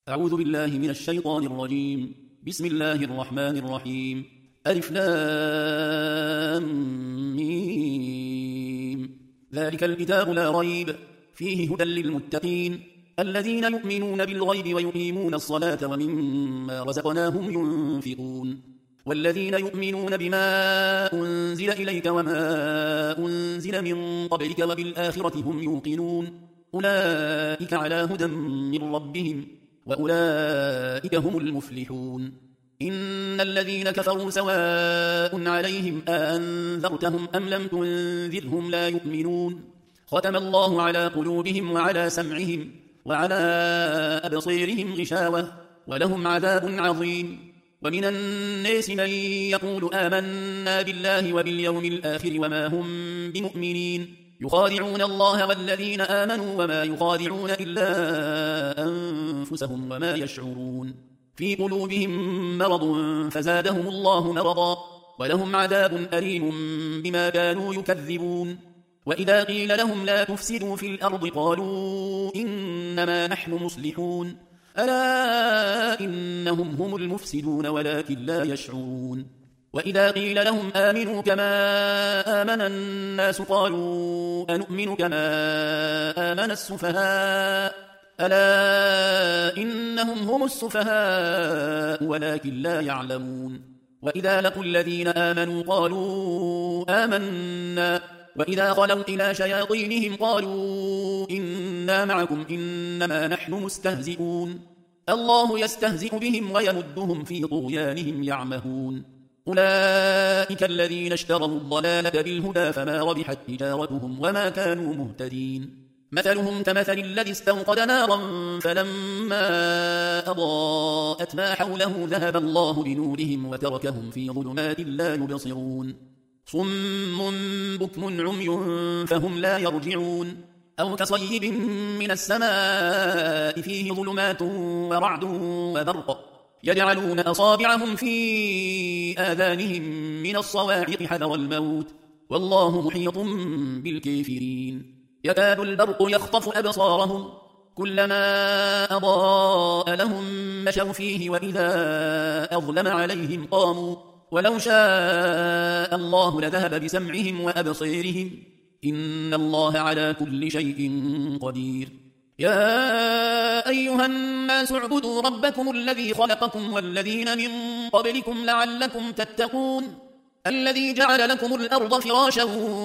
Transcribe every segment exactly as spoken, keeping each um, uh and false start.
أعوذ بالله من الشيطان الرجيم. بسم الله الرحمن الرحيم. ألف لام ميم. ذلك الكتاب لا ريب فيه هدى للمتقين الذين يؤمنون بالغيب ويقيمون الصلاة ومما رزقناهم ينفقون والذين يؤمنون بما أنزل إليك وما أنزل من قبلك وبالآخرة هم يوقنون أولئك على هدى من ربهم وأولئك هم المفلحون. إن الذين كفروا سواء عليهم أأنذرتهم أم لم تنذرهم لا يؤمنون ختم الله على قلوبهم وعلى سمعهم وعلى أبصيرهم غشاوة ولهم عذاب عظيم. ومن الناس من يقول آمنا بالله وباليوم الآخر وما هم بمؤمنين يخادعون الله والذين آمنوا وما يخادعون إلا أنفسهم وما يشعرون في قلوبهم مرض فزادهم الله مرضا ولهم عذاب أليم بما كانوا يكذبون. وإذا قيل لهم لا تفسدوا في الأرض قالوا إنما نحن مصلحون ألا إنهم هم المفسدون ولكن لا يشعرون. وإذا قيل لهم آمنوا كما آمن الناس قالوا أنؤمن كما آمن السفهاء ألا إنهم هم السفهاء ولكن لا يعلمون. وإذا لقوا الذين آمنوا قالوا آمنا وإذا خلوا إلى شياطينهم قالوا إنا معكم إنما نحن مستهزئون الله يستهزئ بهم ويمدهم في طغيانهم يعمهون. أولئك الذين اشتروا الضلالة بالهدى فما ربحت تجارتهم وما كانوا مهتدين. مثلهم كمثل الذي استوقد نارا فلما أضاءت ما حوله ذهب الله بنورهم وتركهم في ظلمات لا يبصرون صم بكم عمي فهم لا يرجعون أو كصيب من السماء فيه ظلمات ورعد وبرق يجعلون أصابعهم في آذانهم من الصواعق حذر الموت والله محيط بالكافرين. يكاد البرق يخطف أبصارهم كلما أضاء لهم مشوا فيه وإذا أظلم عليهم قاموا ولو شاء الله لذهب بسمعهم وأبصيرهم إن الله على كل شيء قدير. يا أيها الناس اعبدوا ربكم الذي خلقكم والذين من قبلكم لعلكم تتقون الذي جعل لكم الأرض فراشا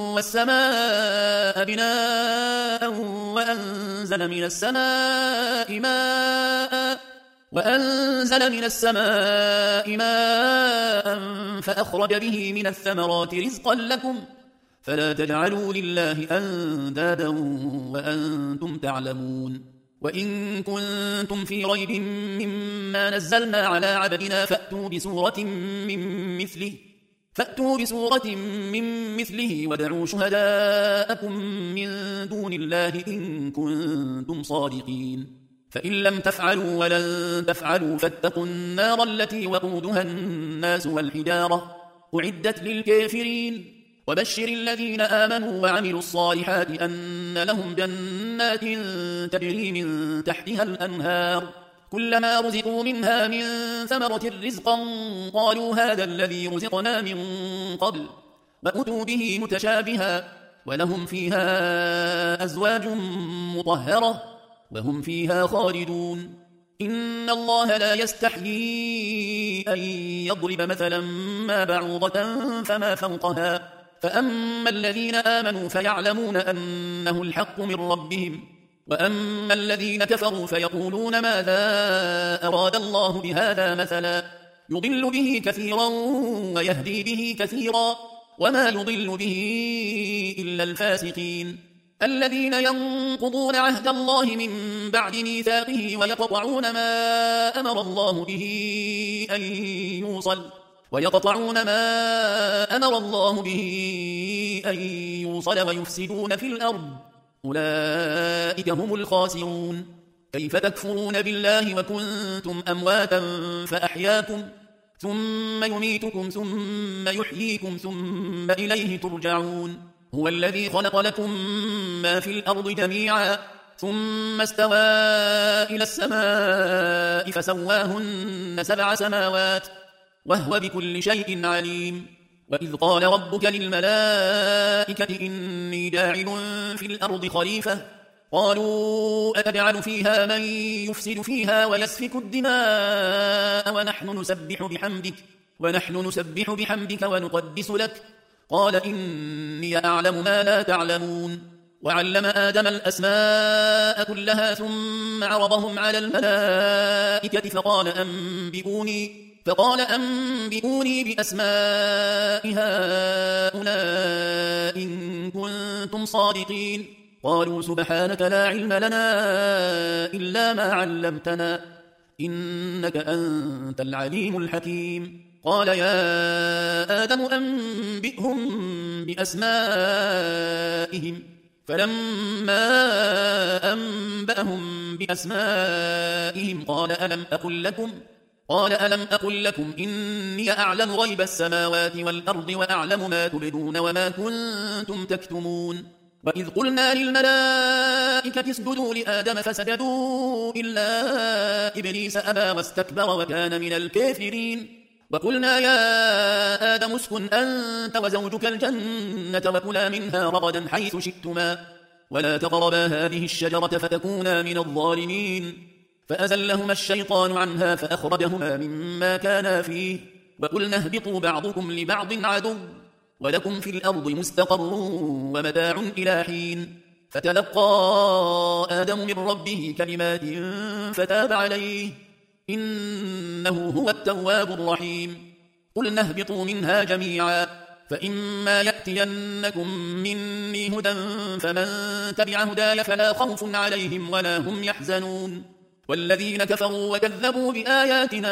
والسماء بناء وأنزل من السماء ماء وأنزل من السماء ماء فأخرج به من الثمرات رزقا لكم فلا تجعلوا لله أندادا وأنتم تعلمون. وإن كنتم في ريب مما نزلنا على عبدنا فأتوا بسورة من مثله فأتوا بسورة من مثله وادعوا شهداءكم من دون الله إن كنتم صادقين فإن لم تفعلوا ولن تفعلوا فاتقوا النار التي وقودها الناس والحجارة أعدت للكافرين. وبشر الذين آمنوا وعملوا الصالحات أن لهم جنات تجري من تحتها الأنهار كلما رزقوا منها من ثمرة رزقا قالوا هذا الذي رزقنا من قبل وأتوا به متشابها ولهم فيها أزواج مطهرة وهم فيها خالدون. إن الله لا يستحيي أن يضرب مثلا ما بعوضة فما فوقها فأما الذين آمنوا فيعلمون أنه الحق من ربهم وأما الذين كفروا فيقولون ماذا أراد الله بهذا مثلا يضل به كثيرا ويهدي به كثيرا وما يضل به إلا الفاسقين الذين ينقضون عهد الله من بعد ميثاقه ويقطعون ما أمر الله به أن يوصل ويقطعون ما أمر الله به أن يوصل ويفسدون في الأرض أولئك هم الخاسرون. كيف تكفرون بالله وكنتم أمواتا فأحياكم ثم يميتكم ثم يحييكم ثم إليه ترجعون. هو الذي خلق لكم ما في الأرض جميعا ثم استوى إلى السماء فسواهن سبع سماوات وهو بكل شيء عليم. وإذ قال ربك للملائكة إني جاعل في الأرض خليفة قالوا أتجعل فيها من يفسد فيها ويسفك الدماء ونحن نسبح بحمدك ونحن نسبح بحمدك ونقدس لك قال إني أعلم ما لا تعلمون. وعلم آدم الأسماء كلها ثم عرضهم على الملائكة فقال أنبئوني فقال أنبئوني بأسماء هؤلاء إن كنتم صادقين. قالوا سبحانك لا علم لنا إلا ما علمتنا إنك أنت العليم الحكيم. قال يا آدم أنبئهم بأسمائهم فلما أنبأهم بأسمائهم قال ألم أقل لكم قال ألم أقل لكم إني أعلم غيب السماوات والأرض وأعلم ما تبدون وما كنتم تكتمون. وإذ قلنا للملائكة اسجدوا لآدم فسجدوا إلا إبليس أبى واستكبر وكان من الكافرين. وقلنا يا آدم اسكن أنت وزوجك الجنة وكلا منها رغدا حيث شئتما ولا تقربا هذه الشجرة فتكونا من الظالمين. فأزلهما الشيطان عنها فأخرجهما مما كانا فيه وقلنا اهبطوا بعضكم لبعض عدو ولكم في الأرض مستقر ومتاع إلى حين. فتلقى آدم من ربه كلمات فتاب عليه إنه هو التواب الرحيم. قلنا اهبطوا منها جميعا فإما يأتينكم مني هدى فمن تبع هداي فلا خوف عليهم ولا هم يحزنون. والذين كفروا وكذبوا بآياتنا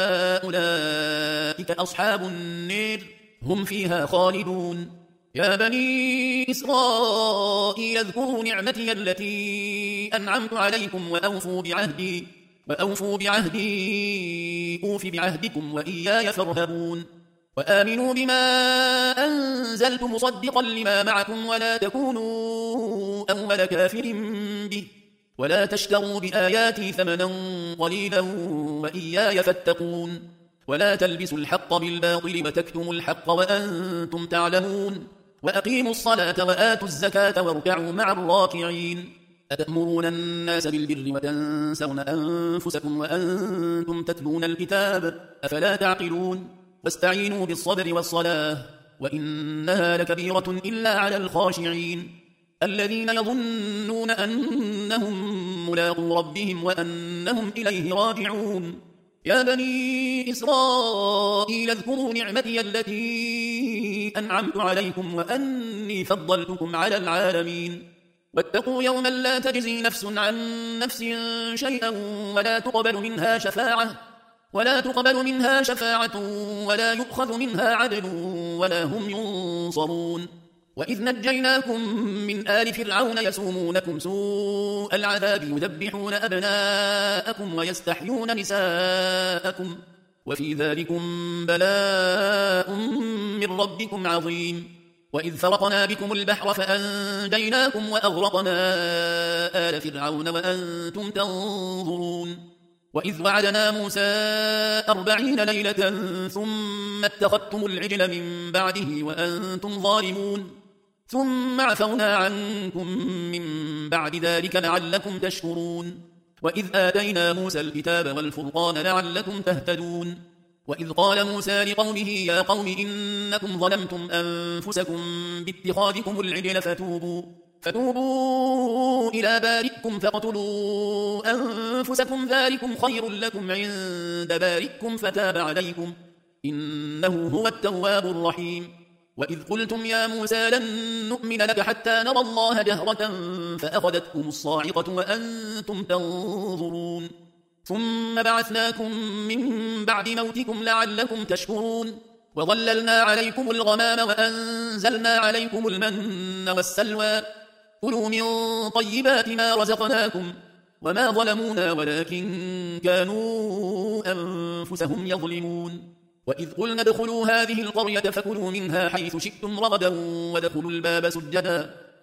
أولئك أصحاب النار هم فيها خالدون. يا بني إسرائيل اذكروا نعمتي التي أنعمت عليكم وأوفوا بعهدي وأوفوا بعهدي أوف بعهدكم وإياي فارهبون. وآمنوا بما أنزلت مصدقا لما معكم ولا تكونوا أول كافر به ولا تشتروا بآياتي ثمنا قليلا وإياي فاتقون. ولا تلبسوا الحق بالباطل وتكتموا الحق وأنتم تعلمون. وأقيموا الصلاة وآتوا الزكاة واركعوا مع الراكعين. أتأمرون الناس بالبر وتنسون أنفسكم وأنتم تتلون الكتاب أفلا تعقلون. واستعينوا بالصبر والصلاة وإنها لكبيرة إلا على الخاشعين الذين يظنون أنهم ملاقو ربهم وأنهم إليه راجعون. يا بني إسرائيل اذكروا نعمتي التي أنعمت عليكم وأني فضلتكم على العالمين. واتقوا يوما لا تجزي نفس عن نفس شيئا ولا تقبل منها شفاعة ولا تقبل منها شفاعة ولا يؤخذ منها عدل ولا هم ينصرون. وإذ نجيناكم من آل فرعون يسومونكم سوء العذاب يذبحون أبناءكم ويستحيون نساءكم وفي ذلكم بلاء من ربكم عظيم. وإذ فرقنا بكم البحر فأنجيناكم وأغرقنا آل فرعون وأنتم تنظرون. وإذ وعدنا موسى أربعين ليلة ثم اتخذتم العجل من بعده وأنتم ظالمون ثم عفونا عنكم من بعد ذلك لعلكم تشكرون. وإذ آتينا موسى الكتاب والفرقان لعلكم تهتدون. وإذ قال موسى لقومه يا قوم إنكم ظلمتم أنفسكم باتخاذكم العجل فتوبوا, فتوبوا إلى بارئكم فاقتلوا أنفسكم ذلكم خير لكم عند بارئكم فتاب عليكم إنه هو التواب الرحيم. وإذ قلتم يا موسى لن نؤمن لك حتى نرى الله جهرة فأخذتكم الصاعقة وأنتم تنظرون ثم بعثناكم من بعد موتكم لعلكم تشكرون. وظللنا عليكم الغمام وأنزلنا عليكم المن والسلوى كلوا من طيبات ما رزقناكم وما ظلمونا ولكن كانوا أنفسهم يظلمون. وإذ قلنا ادخلوا هذه القرية فكلوا منها حيث شئتم رغدا وادخلوا الباب سجدا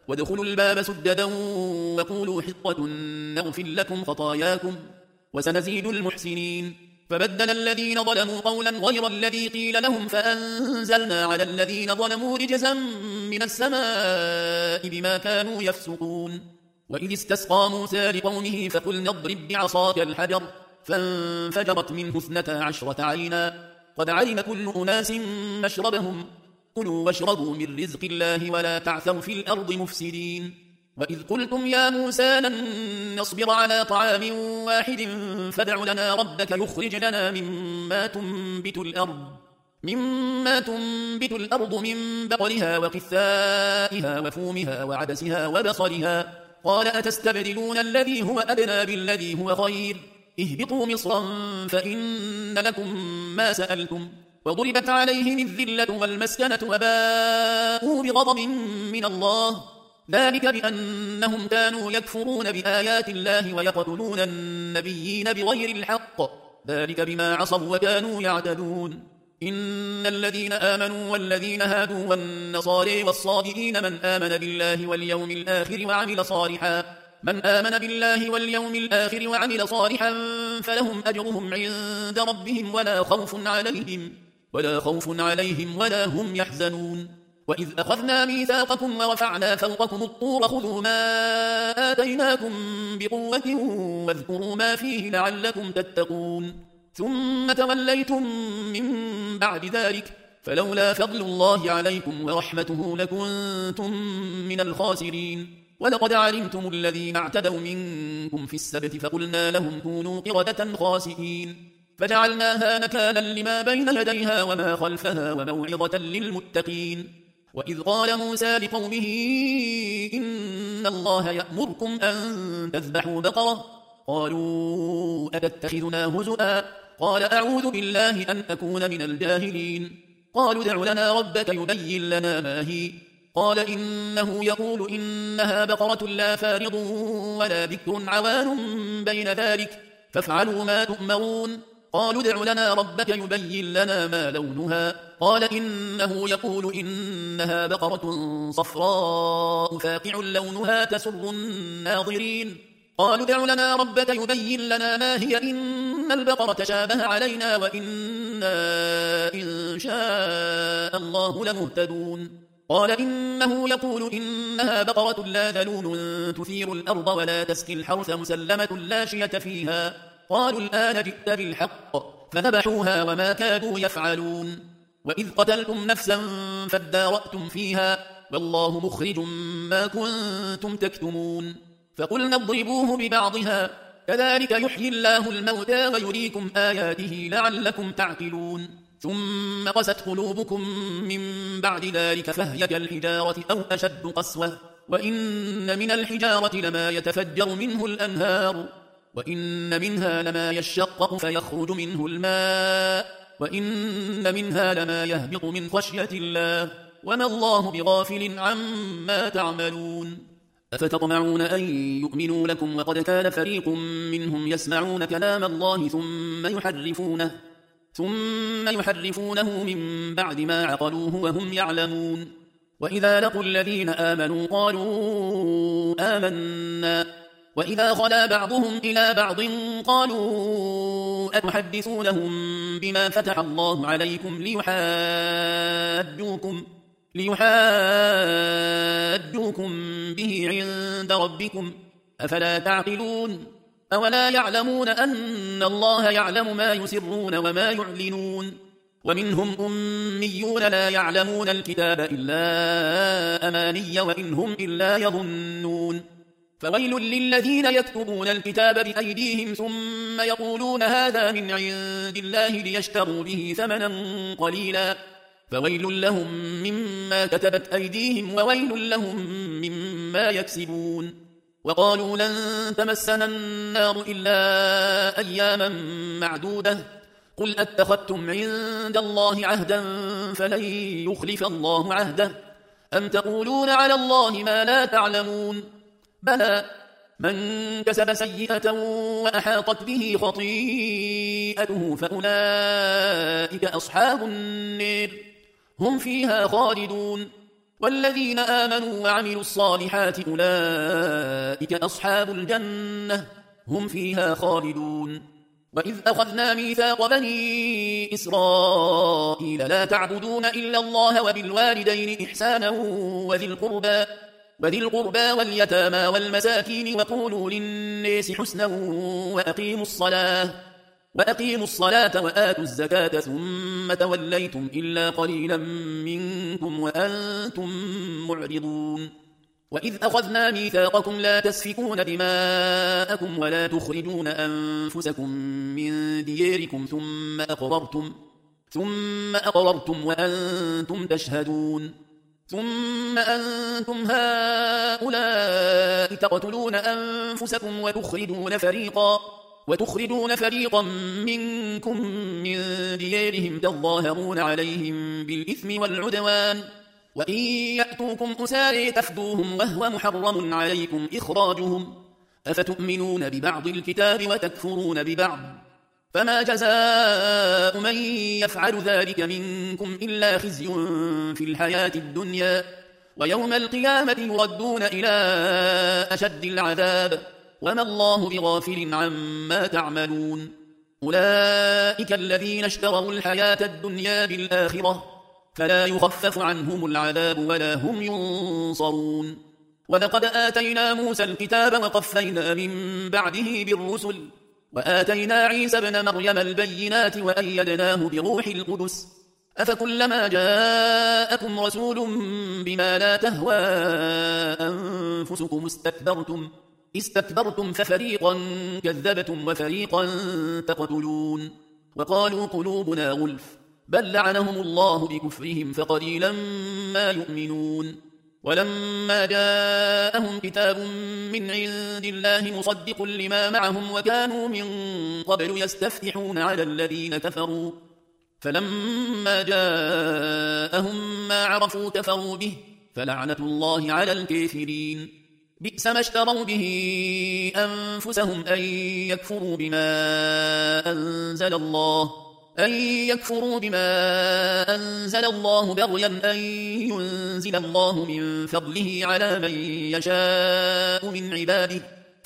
وادخلوا الباب سددا وقولوا حطة نغفر لكم خطاياكم وسنزيد المحسنين. فبدل الذين ظلموا قولا غير الذي قيل لهم فأنزلنا على الذين ظلموا رجزا من السماء بما كانوا يفسقون. وإذ استسقى موسى لقومه فقلنا اضرب بعصاك الحجر فانفجرت منه اثنتا عشرة عينا قد علم كل أناس مشربهم كلوا واشربوا من رزق الله ولا تعثوا في الأرض مفسدين. وإذ قلتم يا موسى لن نصبر على طعام واحد فادع لنا ربك يخرج لنا مما تنبت الأرض مما تنبت الأرض من بقلها وقثائها وفومها وعدسها وبصلها قال أتستبدلون الذي هو أدنى بالذي هو خير اهبطوا مصرا فإن لكم ما سألتم وضربت عليهم الذلة والمسكنة وباءوا بغضب من الله ذلك بأنهم كانوا يكفرون بآيات الله ويقتلون النبيين بغير الحق ذلك بما عصوا وكانوا يعتدون. إن الذين آمنوا والذين هادوا والنصارى والصابئين من آمن بالله واليوم الآخر وعمل صالحا من آمن بالله واليوم الآخر وعمل صالحا فلهم أجرهم عند ربهم ولا خوف عليهم ولا خوف عليهم ولا هم يحزنون. وإذ أخذنا ميثاقكم ورفعنا فوقكم الطور خذوا ما آتيناكم بقوة واذكروا ما فيه لعلكم تتقون ثم توليتم من بعد ذلك فلولا فضل الله عليكم ورحمته لكنتم من الخاسرين. ولقد علمتم الذين اعتدوا منكم في السبت فقلنا لهم كونوا قردة خاسئين فجعلناها نكالا لما بين يديها وما خلفها وموعظة للمتقين. وإذ قال موسى لقومه إن الله يأمركم أن تذبحوا بقرة قالوا أتتخذنا هزؤا قال أعوذ بالله أن أكون من الجاهلين. قالوا ادع لنا ربك يبين لنا ما هي قال إنه يقول إنها بقرة لا فارض ولا بكر عوان بين ذلك فافعلوا ما تؤمرون. قالوا ادع لنا ربك يبين لنا ما لونها قال إنه يقول إنها بقرة صفراء فاقع لونها تسر الناظرين. قالوا ادع لنا ربك يبين لنا ما هي إن البقرة شابه علينا وإنا إن شاء الله لمهتدون. قال إنه يقول إنها بقرة لا ذلول تثير الأرض ولا تسقي الحرث مسلمة لا شية فيها قالوا الآن جئت بالحق فذبحوها وما كادوا يفعلون. وإذ قتلتم نفسا فادارأتم فيها والله مخرج ما كنتم تكتمون. فقلنا اضربوه ببعضها كذلك يحيي الله الموتى ويريكم آياته لعلكم تعقلون. ثم قست قلوبكم من بعد ذلك فهي كالحجارة أو أشد قسوة وإن من الحجارة لما يتفجر منه الأنهار وإن منها لما يشقق فيخرج منه الماء وإن منها لما يهبط من خشية الله وما الله بغافل عما تعملون. أفتطمعون أن يؤمنوا لكم وقد كان فريق منهم يسمعون كلام الله ثم يحرفونه ثم يحرفونه من بعد ما عقلوه وهم يعلمون. وإذا لقوا الذين آمنوا قالوا آمنا وإذا خلا بعضهم إلى بعض قالوا أتحدثونهم بما فتح الله عليكم ليحاجوكم ليحاجوكم به عند ربكم أفلا تعقلون. أولا يعلمون أن الله يعلم ما يسرون وما يعلنون. ومنهم أميون لا يعلمون الكتاب إلا أماني وإن هم إلا يظنون. فويل للذين يكتبون الكتاب بأيديهم ثم يقولون هذا من عند الله ليشتروا به ثمنا قليلا فويل لهم مما كتبت أيديهم وويل لهم مما يكسبون. وقالوا لن تمسنا النار إلا أياما معدودة قل أتخذتم عند الله عهدا فلن يخلف الله عهده أم تقولون على الله ما لا تعلمون. بلى من كسب سيئة وأحاطت به خطيئته فأولئك أصحاب النار هم فيها خالدون. والذين آمنوا وعملوا الصالحات أولئك أصحاب الجنة هم فيها خالدون. وإذ أخذنا ميثاق بني إسرائيل لا تعبدون إلا الله وبالوالدين إحسانا وذي القربى وذي القربى واليتامى والمساكين وقولوا للناس حسنا وأقيموا الصلاة وأقيموا الصلاة وآتوا الزكاة ثم توليتم إلا قليلا منكم وأنتم معرضون. وإذ أخذنا ميثاقكم لا تسفكون دماءكم ولا تخرجون أنفسكم من دياركم ثم أقررتم ثم أقررتم وأنتم تشهدون. ثم أنتم هؤلاء تقتلون أنفسكم وتخرجون فريقا وتخرجون فريقا منكم من ديارهم تظاهرون عليهم بالإثم والعدوان وإن يأتوكم أسارى تفدوهم وهو محرم عليكم إخراجهم أفتؤمنون ببعض الكتاب وتكفرون ببعض فما جزاء من يفعل ذلك منكم إلا خزي في الحياة الدنيا ويوم القيامة يردون إلى أشد العذاب وما الله بغافل عما تعملون. أولئك الذين اشتروا الحياة الدنيا بالآخرة فلا يخفف عنهم العذاب ولا هم ينصرون. ولقد آتينا موسى الكتاب وقفينا من بعده بالرسل وآتينا عيسى ابن مريم البينات وأيدناه بروح القدس أفكلما جاءكم رسول بما لا تهوى أنفسكم استكبرتم استكبرتم ففريقا كذبتم وفريقا تقتلون. وقالوا قلوبنا غلف بل لعنهم الله بكفرهم فقليلا ما يؤمنون. ولما جاءهم كتاب من عند الله مصدق لما معهم وكانوا من قبل يستفتحون على الذين كفروا فلما جاءهم ما عرفوا كفروا به فلعنة الله على الكافرين. بئس ما اشتروا به أنفسهم أن يكفروا بما أنزل الله أن يكفروا بما أنزل الله بغيا أن ينزل الله من فضله على من يشاء من عباده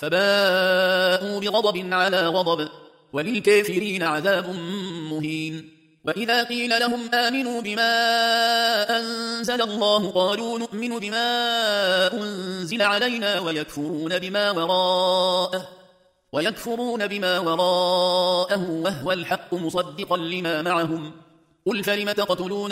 فباءوا بغضب على غضب وللكافرين عذاب مهين. وإذا قيل لهم آمنوا بما أنزل الله قالوا نؤمن بما أنزل علينا ويكفرون بما وراءه ويكفرون بما وراءه وهو الحق مصدقا لما معهم قل فلم تقتلون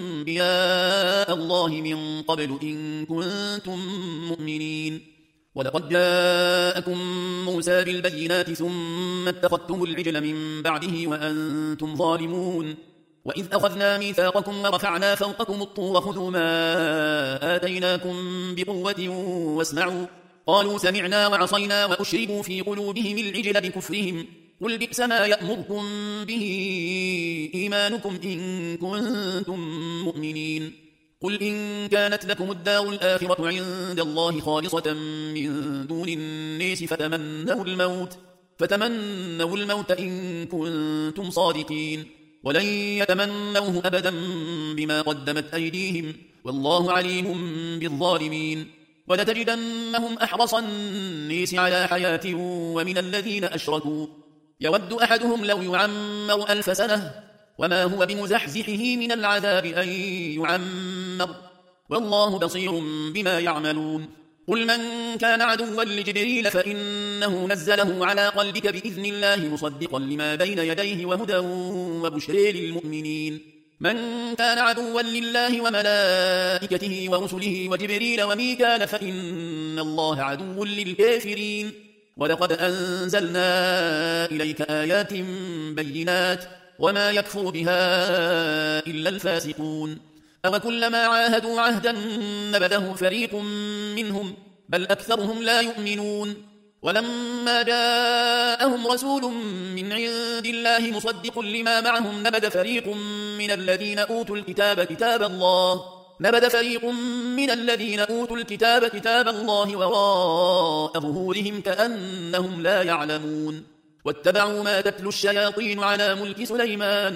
أنبياء الله من قبل إن كنتم مؤمنين. ولقد جاءكم موسى بالبينات ثم اتخذتم العجل من بعده وأنتم ظالمون. وإذ أخذنا ميثاقكم ورفعنا فوقكم الطور خذوا ما آتيناكم بقوة واسمعوا قالوا سمعنا وعصينا وأشربوا في قلوبهم العجل بكفرهم قل بئس ما يأمركم به إيمانكم إن كنتم مؤمنين. قل إن كانت لكم الدار الآخرة عند الله خالصة من دون الناس فتمنوا الموت فتمنوا الموت إن كنتم صادقين ولن يتمنوه أبدا بما قدمت أيديهم والله عليم بالظالمين. ولتجدنهم أحرص الناس على حياة ومن الذين أشركوا يود أحدهم لو يعمر ألف سنة وما هو بمزحزحه من العذاب أن يعمر والله بصير بما يعملون. قل من كان عدوا لجبريل فإنه نزله على قلبك بإذن الله مصدقا لما بين يديه وهدى وبشرى للمؤمنين. من كان عدوا لله وملائكته ورسله وجبريل وميكال فإن الله عدو للكافرين. ولقد أنزلنا إليك آيات بينات وما يكفر بها إلا الفاسقون. أوكلما عاهدوا عهدا نبذه فريق منهم بل أكثرهم لا يؤمنون. ولما جاءهم رسول من عند الله مصدق لما معهم نبذ فريق من الذين أوتوا الكتاب كتاب الله نبذ فريق من الذين أوتوا الكتاب كتاب الله وراء ظهورهم كأنهم لا يعلمون. واتبعوا ما تتلو الشياطين على ملك سليمان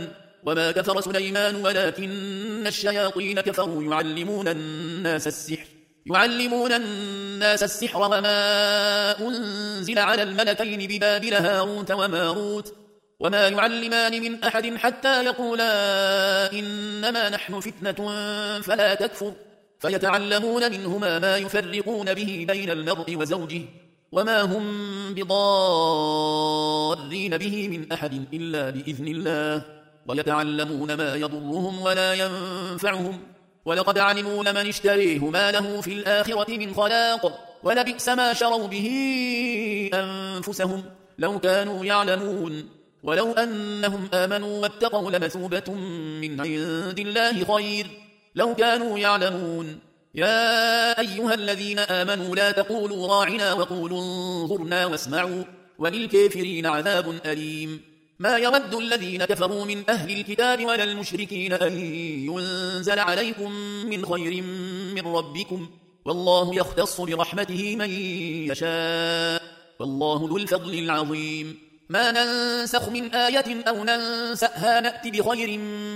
وما كفر سليمان ولكن الشياطين كفروا يعلمون الناس السحر يعلمون الناس السحر وما أنزل على الملكين ببابل هاروت وماروت وما يعلمان من أحد حتى يقولا إنما نحن فتنة فلا تكفر فيتعلمون منهما ما يفرقون به بين المرء وزوجه وما هم بضارين به من أحد إلا بإذن الله ويتعلمون ما يضرهم ولا ينفعهم ولقد علموا لمن اشتريه ما له في الآخرة من خلاق ولبئس ما شروا به أنفسهم لو كانوا يعلمون ولو أنهم آمنوا واتقوا لمثوبة من عند الله خير لو كانوا يعلمون يا أيها الذين آمنوا لا تقولوا راعنا وقولوا انظرنا واسمعوا وللكافرين عذاب أليم ما يود الذين كفروا من أهل الكتاب ولا المشركين أن ينزل عليكم من خير من ربكم والله يختص برحمته من يشاء والله ذو الفضل العظيم ما ننسخ من آية أو ننسأها نأتي بخير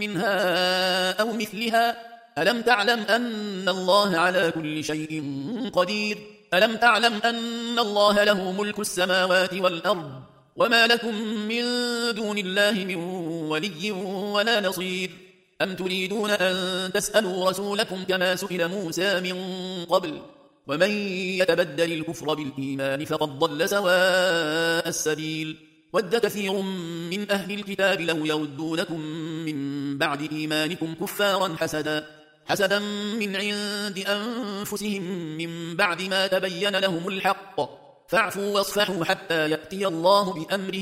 منها أو مثلها ألم تعلم أن الله على كل شيء قدير ألم تعلم أن الله له ملك السماوات والأرض وما لكم من دون الله من ولي ولا نصير أم تريدون أن تسألوا رسولكم كما سئل موسى من قبل ومن يتبدل الكفر بالإيمان فقد ضل سواء السبيل ود كثير من أهل الكتاب لو يردونكم من بعد إيمانكم كفارا حسدا حسدا من عند أنفسهم من بعد ما تبين لهم الحق فاعفوا واصفحوا حتى يأتي الله بأمره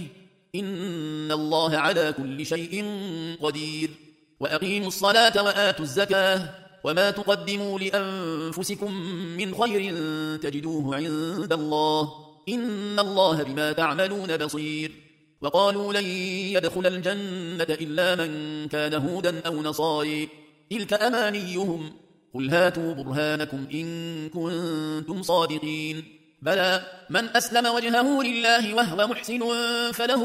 إن الله على كل شيء قدير وأقيموا الصلاة وآتوا الزكاة وما تقدموا لأنفسكم من خير تجدوه عند الله إن الله بما تعملون بصير وقالوا لن يدخل الجنة إلا من كان هودا أو نصاري تلك أمانيهم قل هاتوا برهانكم إن كنتم صادقين بلى من أسلم وجهه لله وهو محسن فله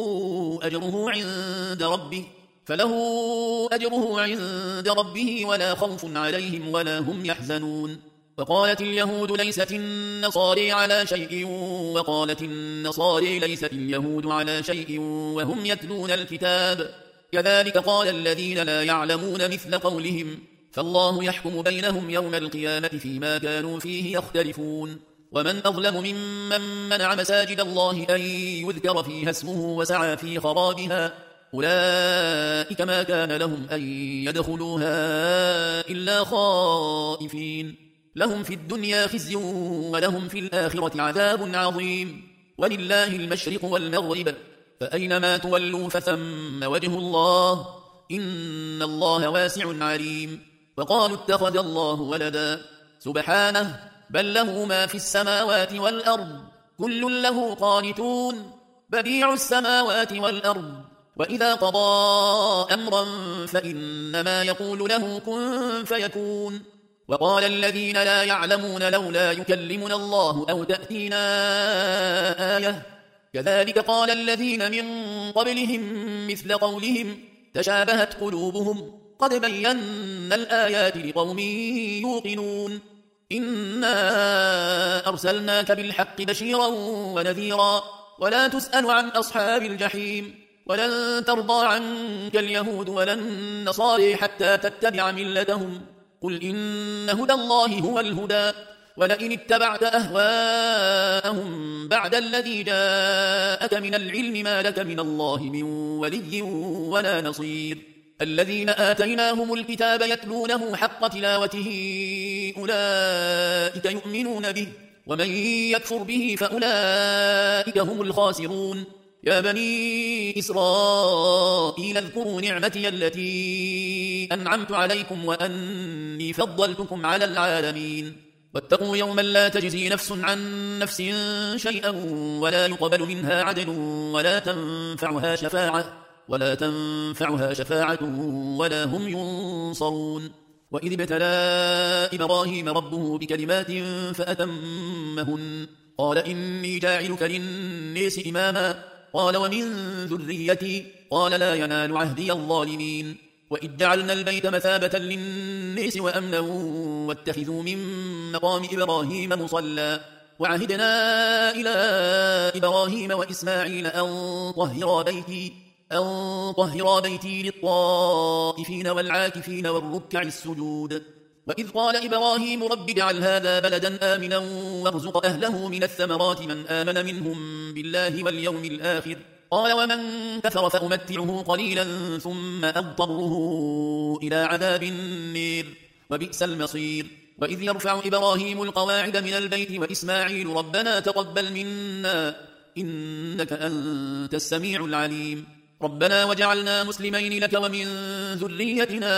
أجره عند ربه فله أجره عند ربه ولا خوف عليهم ولا هم يحزنون وقالت اليهود ليست النصارى على شيء وقالت النصارى ليست اليهود على شيء وهم يتلون الكتاب كذلك قال الذين لا يعلمون مثل قولهم فالله يحكم بينهم يوم القيامة فيما كانوا فيه يختلفون ومن أظلم ممن منع مساجد الله أن يذكر فيها اسمه وسعى في خرابها أولئك ما كان لهم أن يدخلوها إلا خائفين لهم في الدنيا خزي ولهم في الآخرة عذاب عظيم ولله المشرق والمغرب فأينما تولوا فثم وجه الله إن الله واسع عليم وقالوا اتخذ الله ولدا سبحانه بل له ما في السماوات والأرض كل له قانتون بديع السماوات والأرض وإذا قضى أمرا فإنما يقول له كن فيكون وقال الذين لا يعلمون لولا يكلمنا الله أو تأتينا آية كذلك قال الذين من قبلهم مثل قولهم تشابهت قلوبهم قد بينا الآيات لقوم يوقنون إنا أرسلناك بالحق بشيرا ونذيرا ولا تسأل عن أصحاب الجحيم ولن ترضى عنك اليهود ولا النصارى حتى تتبع ملتهم قل إن هدى الله هو الهدى ولئن اتبعت أهواءهم بعد الذي جاءك من العلم ما لك من الله من ولي ولا نصير الذين آتيناهم الكتاب يتلونه حق تلاوته أولئك يؤمنون به ومن يكفر به فأولئك هم الخاسرون يا بني إسرائيل اذكروا نعمتي التي أنعمت عليكم وأني فضلتكم على العالمين واتقوا يوما لا تجزي نفس عن نفس شيئا ولا يقبل منها عدل ولا تنفعها شفاعة ولا تنفعها شفاعة ولا هم ينصرون وإذ ابتلى إبراهيم ربه بكلمات فأتمهن قال إني جاعلك للناس إماما قال ومن ذريتي قال لا ينال عهدي الظالمين وإذ جعلنا البيت مثابة للناس وأمنا واتخذوا من مقام إبراهيم مصلى وعهدنا إلى إبراهيم وإسماعيل أن طهرا بيتي أن طهرا بيتي للطائفين والعاكفين والركع السجود وإذ قال إبراهيم رب اجعل هذا بلدا آمنا وارزق أهله من الثمرات من آمن منهم بالله واليوم الآخر قال ومن كفر فأمتعه قليلا ثم أضطره إلى عذاب النير وبئس المصير وإذ يرفع إبراهيم القواعد من البيت وإسماعيل ربنا تقبل منا إنك أنت السميع العليم ربنا وجعلنا مسلمين لك ومن ذريتنا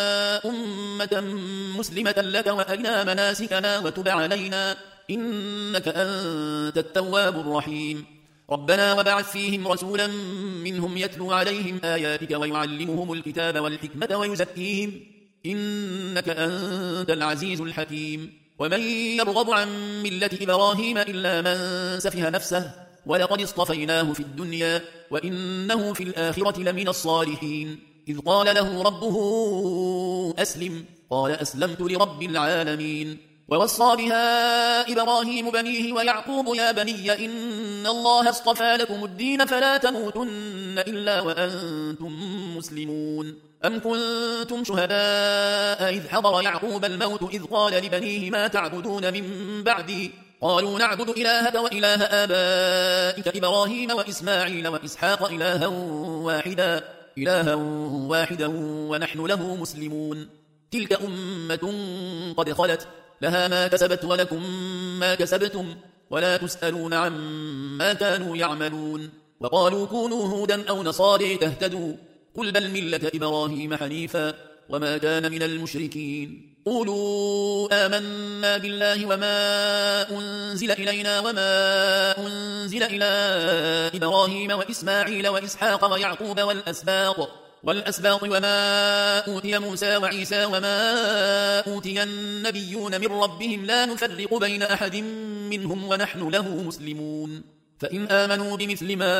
أمة مسلمة لك وأرنا مناسكنا وتب علينا إنك أنت التواب الرحيم ربنا وبعث فيهم رسولا منهم يتلو عليهم آياتك ويعلمهم الكتاب والحكمة ويزكيهم إنك أنت العزيز الحكيم ومن يرغب عن ملة إبراهيم إلا من سفه نفسه ولقد اصطفيناه في الدنيا وإنه في الآخرة لمن الصالحين إذ قال له ربه أسلم قال أسلمت لرب العالمين ووصى بها إبراهيم بنيه ويعقوب يا بني إن الله اصطفى لكم الدين فلا تموتن إلا وأنتم مسلمون أم كنتم شهداء إذ حضر يعقوب الموت إذ قال لبنيه ما تعبدون من بعدي قالوا نعبد إلهك وإله آبائك إبراهيم وإسماعيل وإسحاق إلها واحدا إلها واحدا ونحن له مسلمون تلك أمة قد خلت لها ما كسبت ولكم ما كسبتم ولا تسألون عما كانوا يعملون وقالوا كونوا هودا أو نصارى تهتدوا قل بل ملة إبراهيم حنيفا وما كان من المشركين قولوا آمنا بالله وما أنزل إلينا وما أنزل إلى إبراهيم وإسماعيل وإسحاق ويعقوب والأسباط والأسباط وما أوتي موسى وعيسى وما أوتي النبيون من ربهم لا نفرق بين أحد منهم ونحن له مسلمون فإن آمنوا بمثل ما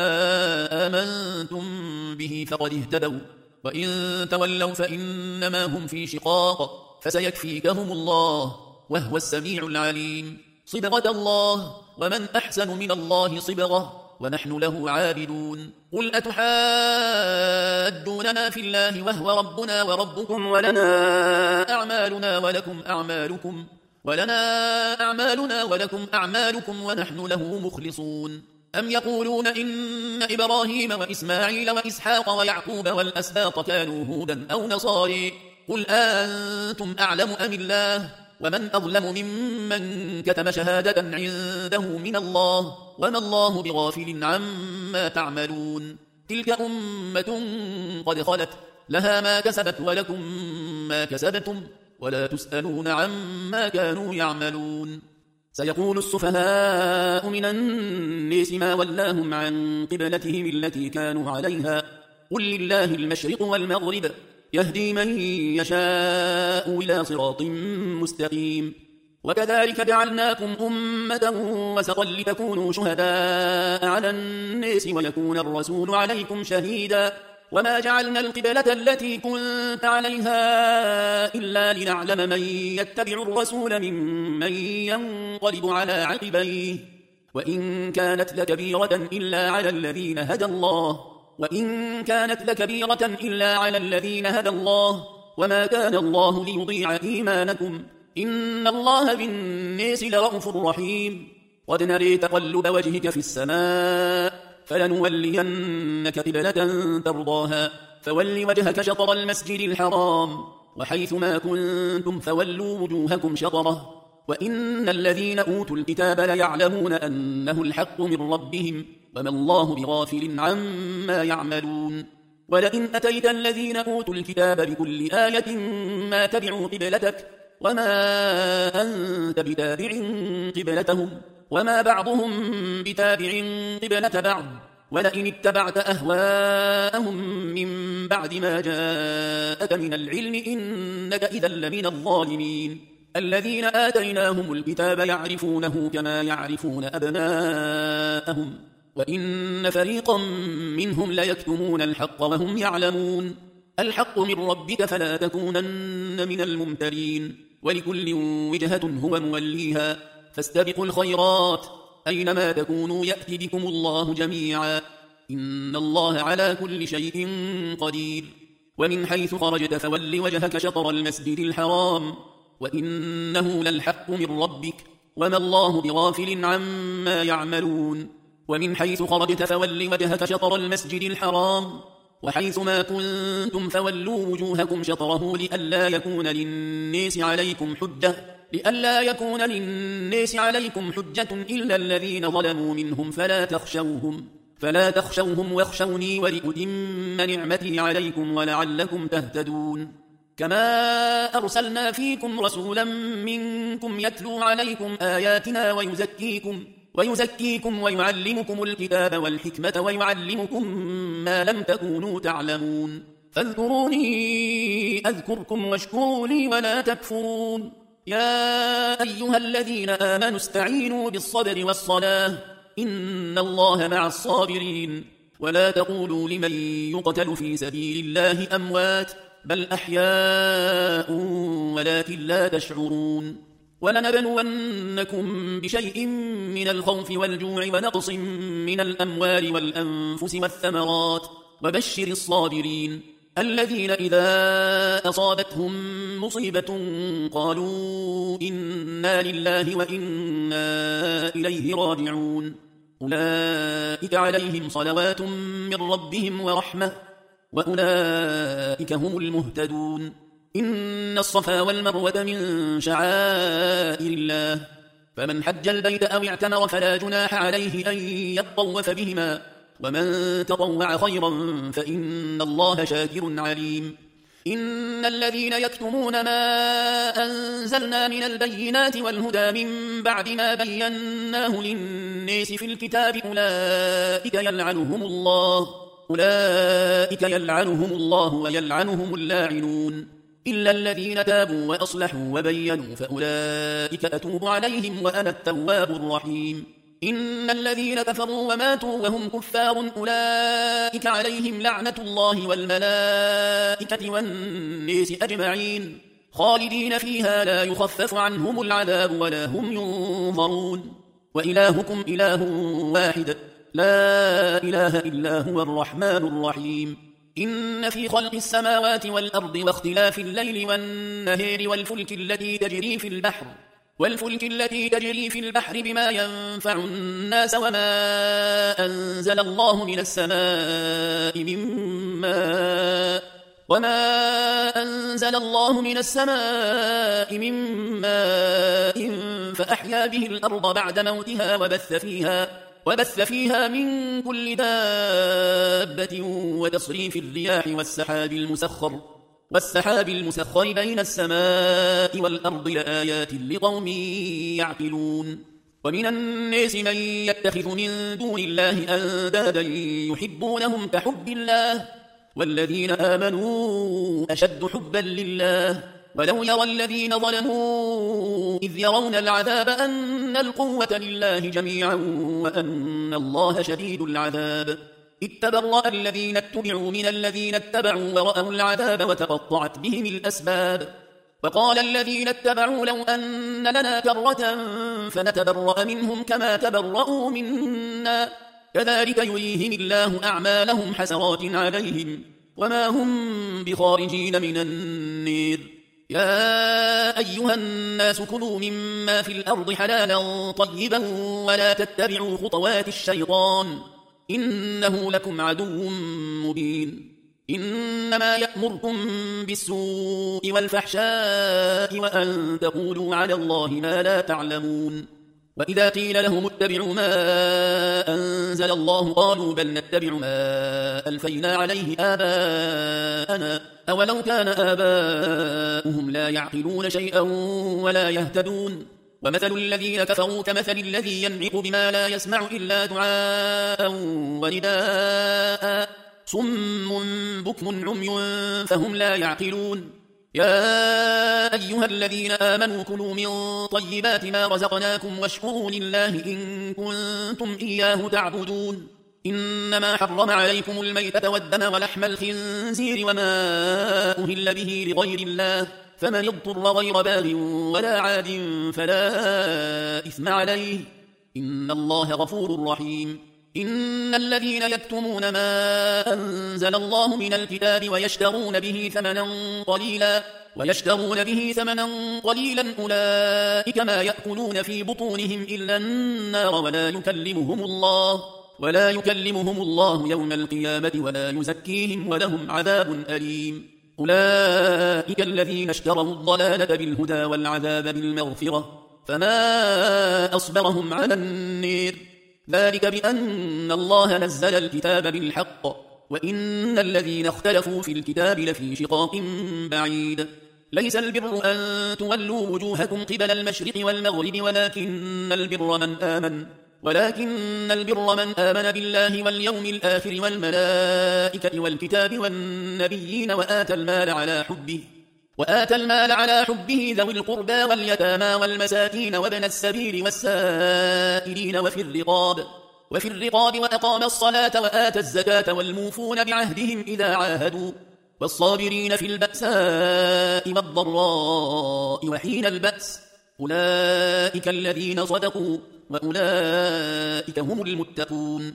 آمنتم به فقد اهتدوا وإن تولوا فإنما هم في شقاق فسيكفيكهم الله وهو السميع العليم صبغة الله ومن أحسن من الله صبغة ونحن له عابدون قل أتحاجوننا في الله وهو ربنا وربكم ولنا أعمالنا ولكم أعمالكم ولنا أعمالنا ولكم أعمالكم ونحن له مخلصون أم يقولون إن إبراهيم وإسماعيل وإسحاق ويعقوب والأسباط كانوا هودا أو نصارى قل أنتم أعلم أم الله ومن أظلم ممن كتم شهادة عنده من الله وما الله بغافل عما تعملون تلك أمة قد خلت لها ما كسبت ولكم ما كسبتم ولا تسألون عما كانوا يعملون سيقول السفهاء من الناس ما ولاهم عن قبلتهم التي كانوا عليها قل لله المشرق والمغرب يهدي من يشاء إلى صراط مستقيم وكذلك جعلناكم أمة وسطا لتكونوا شهداء على الناس ويكون الرسول عليكم شهيدا وما جعلنا القبلة التي كنت عليها إلا لنعلم من يتبع الرسول ممن ينقلب على عقبيه وإن كانت لكبيرة إلا على الذين هدى الله وإن كانت لكبيرة إلا على الذين هدى الله وما كان الله ليضيع إيمانكم إن الله بالناس لرءوف رحيم قد نري تقلب وجهك في السماء فلنولينك قبلة ترضاها فول وجهك شطر المسجد الحرام وحيث ما كنتم فولوا وجوهكم شطره وإن الذين أوتوا الكتاب ليعلمون أنه الحق من ربهم وما الله بغافل عما يعملون ولئن أتيت الذين أوتوا الكتاب بكل آية ما تبعوا قبلتك وما أنت بتابع قبلتهم وما بعضهم بتابع قبلة بعض ولئن اتبعت أهواءهم من بعد ما جاءك من العلم إنك إذا لمن الظالمين الذين آتيناهم الكتاب يعرفونه كما يعرفون أبناءهم وإن فريقا منهم ليكتمون الحق وهم يعلمون الحق من ربك فلا تكونن من الممترين ولكل وجهة هو موليها فاستبقوا الخيرات أينما تكونوا يأتي بكم الله جميعا إن الله على كل شيء قدير ومن حيث خرجت فول وجهك شطر المسجد الحرام وإنه للحق من ربك وما الله بغافل عما يعملون ومن حيث خرجت فول وجهك شطر المسجد الحرام وحيث ما كنتم فولوا وجوهكم شطره لئلا يكون للناس عليكم حجة لئلا يكون للناس عليكم حجة إلا الذين ظلموا منهم فلا تخشوهم فلا تخشوهم واخشوني ولأتم نعمتي عليكم ولعلكم تهتدون كما أرسلنا فيكم رسولا منكم يتلو عليكم آياتنا ويزكيكم ويزكيكم ويعلمكم الكتاب والحكمة ويعلمكم ما لم تكونوا تعلمون فاذكروني أذكركم واشكروا لي ولا تكفرون يا أيها الذين آمنوا استعينوا بالصبر والصلاة إن الله مع الصابرين ولا تقولوا لمن يقتل في سبيل الله أموات بل أحياء ولكن لا تشعرون ولنبلونكم بشيء من الخوف والجوع ونقص من الأموال والأنفس والثمرات وبشر الصابرين الذين إذا أصابتهم مصيبة قالوا إنا لله وإنا إليه راجعون أولئك عليهم صلوات من ربهم ورحمة وأولئك هم المهتدون إن الصفا والمروة من شعائر الله فمن حج البيت أو اعتمر فلا جناح عليه أن يطوف بهما ومن تطوع خيرا فإن الله شاكر عليم إن الذين يكتمون ما أنزلنا من البينات والهدى من بعد ما بيناه للناس في الكتاب أولئك يلعنهم الله أولئك يلعنهم الله ويلعنهم اللاعنون إلا الذين تابوا وأصلحوا وبينوا فأولئك أتوب عليهم وأنا التواب الرحيم إن الذين كفروا وماتوا وهم كفار أولئك عليهم لعنة الله والملائكة والناس أجمعين خالدين فيها لا يخفف عنهم العذاب ولا هم ينظرون وإلهكم إله واحد لا إله إلا هو الرحمن الرحيم إن في خلق السماوات والأرض واختلاف الليل والنهار والفلك التي تجري في البحر والفلك التي تجري في البحر بما ينفع الناس وما أنزل الله من السماء من ماء وما أنزل الله من السماء من ماء فأحيا به الأرض بعد موتها وبث فيها وبث فيها من كل دابة وتصريف الرياح والسحاب المسخر والسحاب المسخر بين السماء والأرض لآيات لقوم يعقلون ومن الناس من يتخذ من دون الله أندادا يحبونهم كحب الله والذين آمنوا أشد حبا لله ولو يرى الذين ظلموا إذ يرون العذاب أن القوة لله جميعا وأن الله شديد العذاب إذ تبرأ الذين اتبعوا من الذين اتبعوا ورأوا العذاب وتقطعت بهم الأسباب وقال الذين اتبعوا لو أن لنا كرة فنتبرأ منهم كما تبرأوا منا كذلك يريهم الله أعمالهم حسرات عليهم وما هم بخارجين من النير يا أيها الناس كلوا مما في الأرض حلالا طيبا ولا تتبعوا خطوات الشيطان إنه لكم عدو مبين إنما يأمركم بالسوء والفحشاء وأن تقولوا على الله ما لا تعلمون وإذا قيل لهم اتبعوا ما أنزل الله قالوا بل نتبع ما ألفينا عليه آباءنا أولو كان آباؤهم لا يعقلون شيئا ولا يهتدون ومثل الذين كفروا كمثل الذي ينعق بما لا يسمع إلا دعاء ونداء صم بكم عمي فهم لا يعقلون يا أيها الذين آمنوا كلوا من طيبات ما رزقناكم واشكروا لله إن كنتم إياه تعبدون إنما حرم عليكم الميتة والدم ولحم الخنزير وما أهل به لغير الله فمن اضطر غير باغ ولا عاد فلا إثم عليه إن الله غفور رحيم إن الذين يكتمون ما أنزل الله من الكتاب ويشترون به ثمنا قليلا ويشترون به ثمنا قليلا أولئك ما يأكلون في بطونهم إلا النار ولا يكلمهم الله ولا يكلمهم الله يوم القيامة ولا يزكيهم ولهم عذاب أليم أولئك الذين اشتروا الضلالة بالهدى والعذاب بالمغفرة فما أصبرهم على النير ذلك بأن الله نزل الكتاب بالحق وإن الذين اختلفوا في الكتاب لفي شقاق بعيد ليس البر أن تولوا وجوهكم قبل المشرق والمغرب ولكن البر من آمن ولكن البر من آمن بالله واليوم الآخر والملائكة والكتاب والنبيين وآتى المال على حبه وآتى المال على حبه ذوي القربى واليتامى والمساكين وابن السبيل والسائلين وفي الرقاب وفي الرقاب وأقام الصلاة وآتى الزكاة والموفون بعهدهم إذا عاهدوا والصابرين في البأساء والضراء وحين البأس أولئك الذين صدقوا وأولئك هم المتقون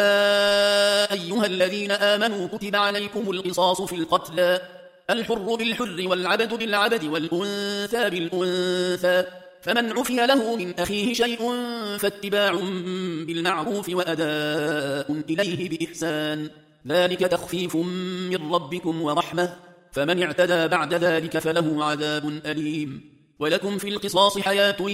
يا أيها الذين آمنوا كتب عليكم القصاص في القتلى الحر بالحر والعبد بالعبد والأنثى بالأنثى فمن عفي له من أخيه شيء فاتباع بالمعروف وأداء إليه بإحسان ذلك تخفيف من ربكم ورحمة فمن اعتدى بعد ذلك فله عذاب أليم ولكم في القصاص حياة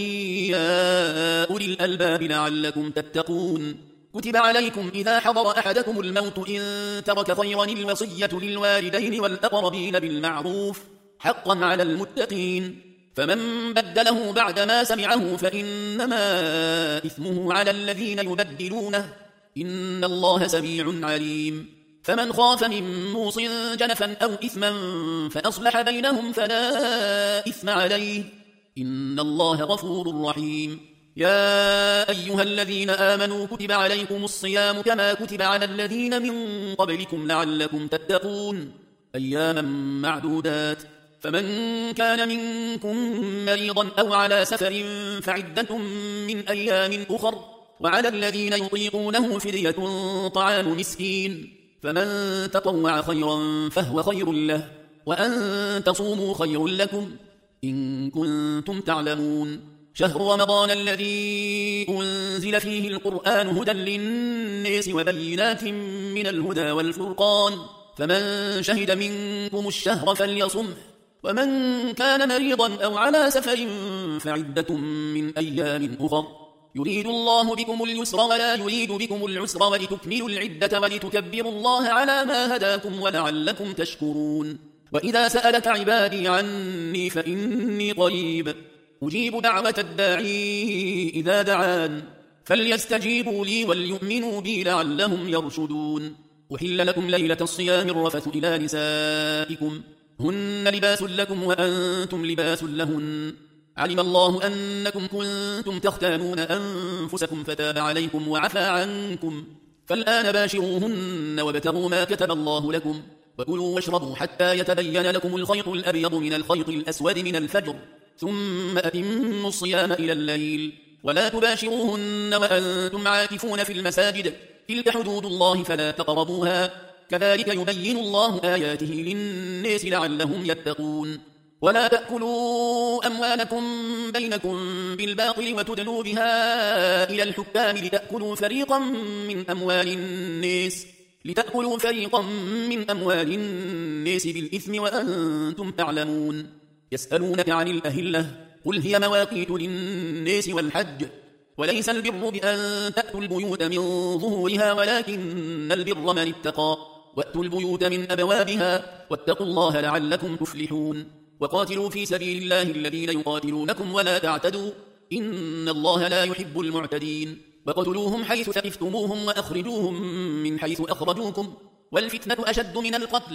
يا أولي الألباب لعلكم تتقون كتب عليكم إذا حضر أحدكم الموت إن ترك خيرا الوصية للوالدين والأقربين بالمعروف حقا على المتقين فمن بدله بعدما سمعه فإنما إثمه على الذين يبدلونه إن الله سميع عليم فمن خاف من موص جنفا أو إثما فأصلح بينهم فلا إثم عليه إن الله غفور رحيم يا أيها الذين آمنوا كتب عليكم الصيام كما كتب على الذين من قبلكم لعلكم تتقون أياما معدودات فمن كان منكم مريضا أو على سفر فعدة من أيام أخر وعلى الذين يطيقونه فدية طعام مسكين فمن تطوع خيرا فهو خير له وأن تصوموا خير لكم إن كنتم تعلمون شهر رمضان الذي أنزل فيه القرآن هدى للناس وبينات من الهدى والفرقان فمن شهد منكم الشهر فليصمه ومن كان مريضا أو على سفر فعدة من أيام أخر يريد الله بكم اليسر ولا يريد بكم العسر ولتكملوا العدة ولتكبروا الله على ما هداكم ولعلكم تشكرون وإذا سألك عبادي عني فإني قريب أجيب دعوة الداعي إذا دعان فليستجيبوا لي وليؤمنوا بي لعلهم يرشدون أحل لكم ليلة الصيام الرفث إلى نسائكم هن لباس لكم وأنتم لباس لهن علم الله أنكم كنتم تختانون أنفسكم فتاب عليكم وعفى عنكم فالآن باشروهن وابتغوا ما كتب الله لكم وكلوا واشربوا حتى يتبين لكم الخيط الأبيض من الخيط الأسود من الفجر ثم أتموا الصيام إلى الليل ولا تباشروهن وأنتم عاكفون في المساجد تلك حدود الله فلا تقربوها كذلك يبين الله آياته للناس لعلهم يتقون ولا تأكلوا أموالكم بينكم بالباطل وتدلوا بها إلى الحكام لتأكلوا فريقا من أموال الناس لتأكلوا فريقا من أموال الناس بالإثم وأنتم تعلمون يسألونك عن الأهلة قل هي مواقيت للناس والحج وليس البر بأن تأتوا البيوت من ظهورها ولكن البر من اتقى وأتوا البيوت من أبوابها واتقوا الله لعلكم تفلحون وقاتلوا في سبيل الله الذين يقاتلونكم ولا تعتدوا إن الله لا يحب المعتدين وقتلوهم حيث ثقفتموهم وأخرجوهم من حيث أخرجوكم والفتنة أشد من القتل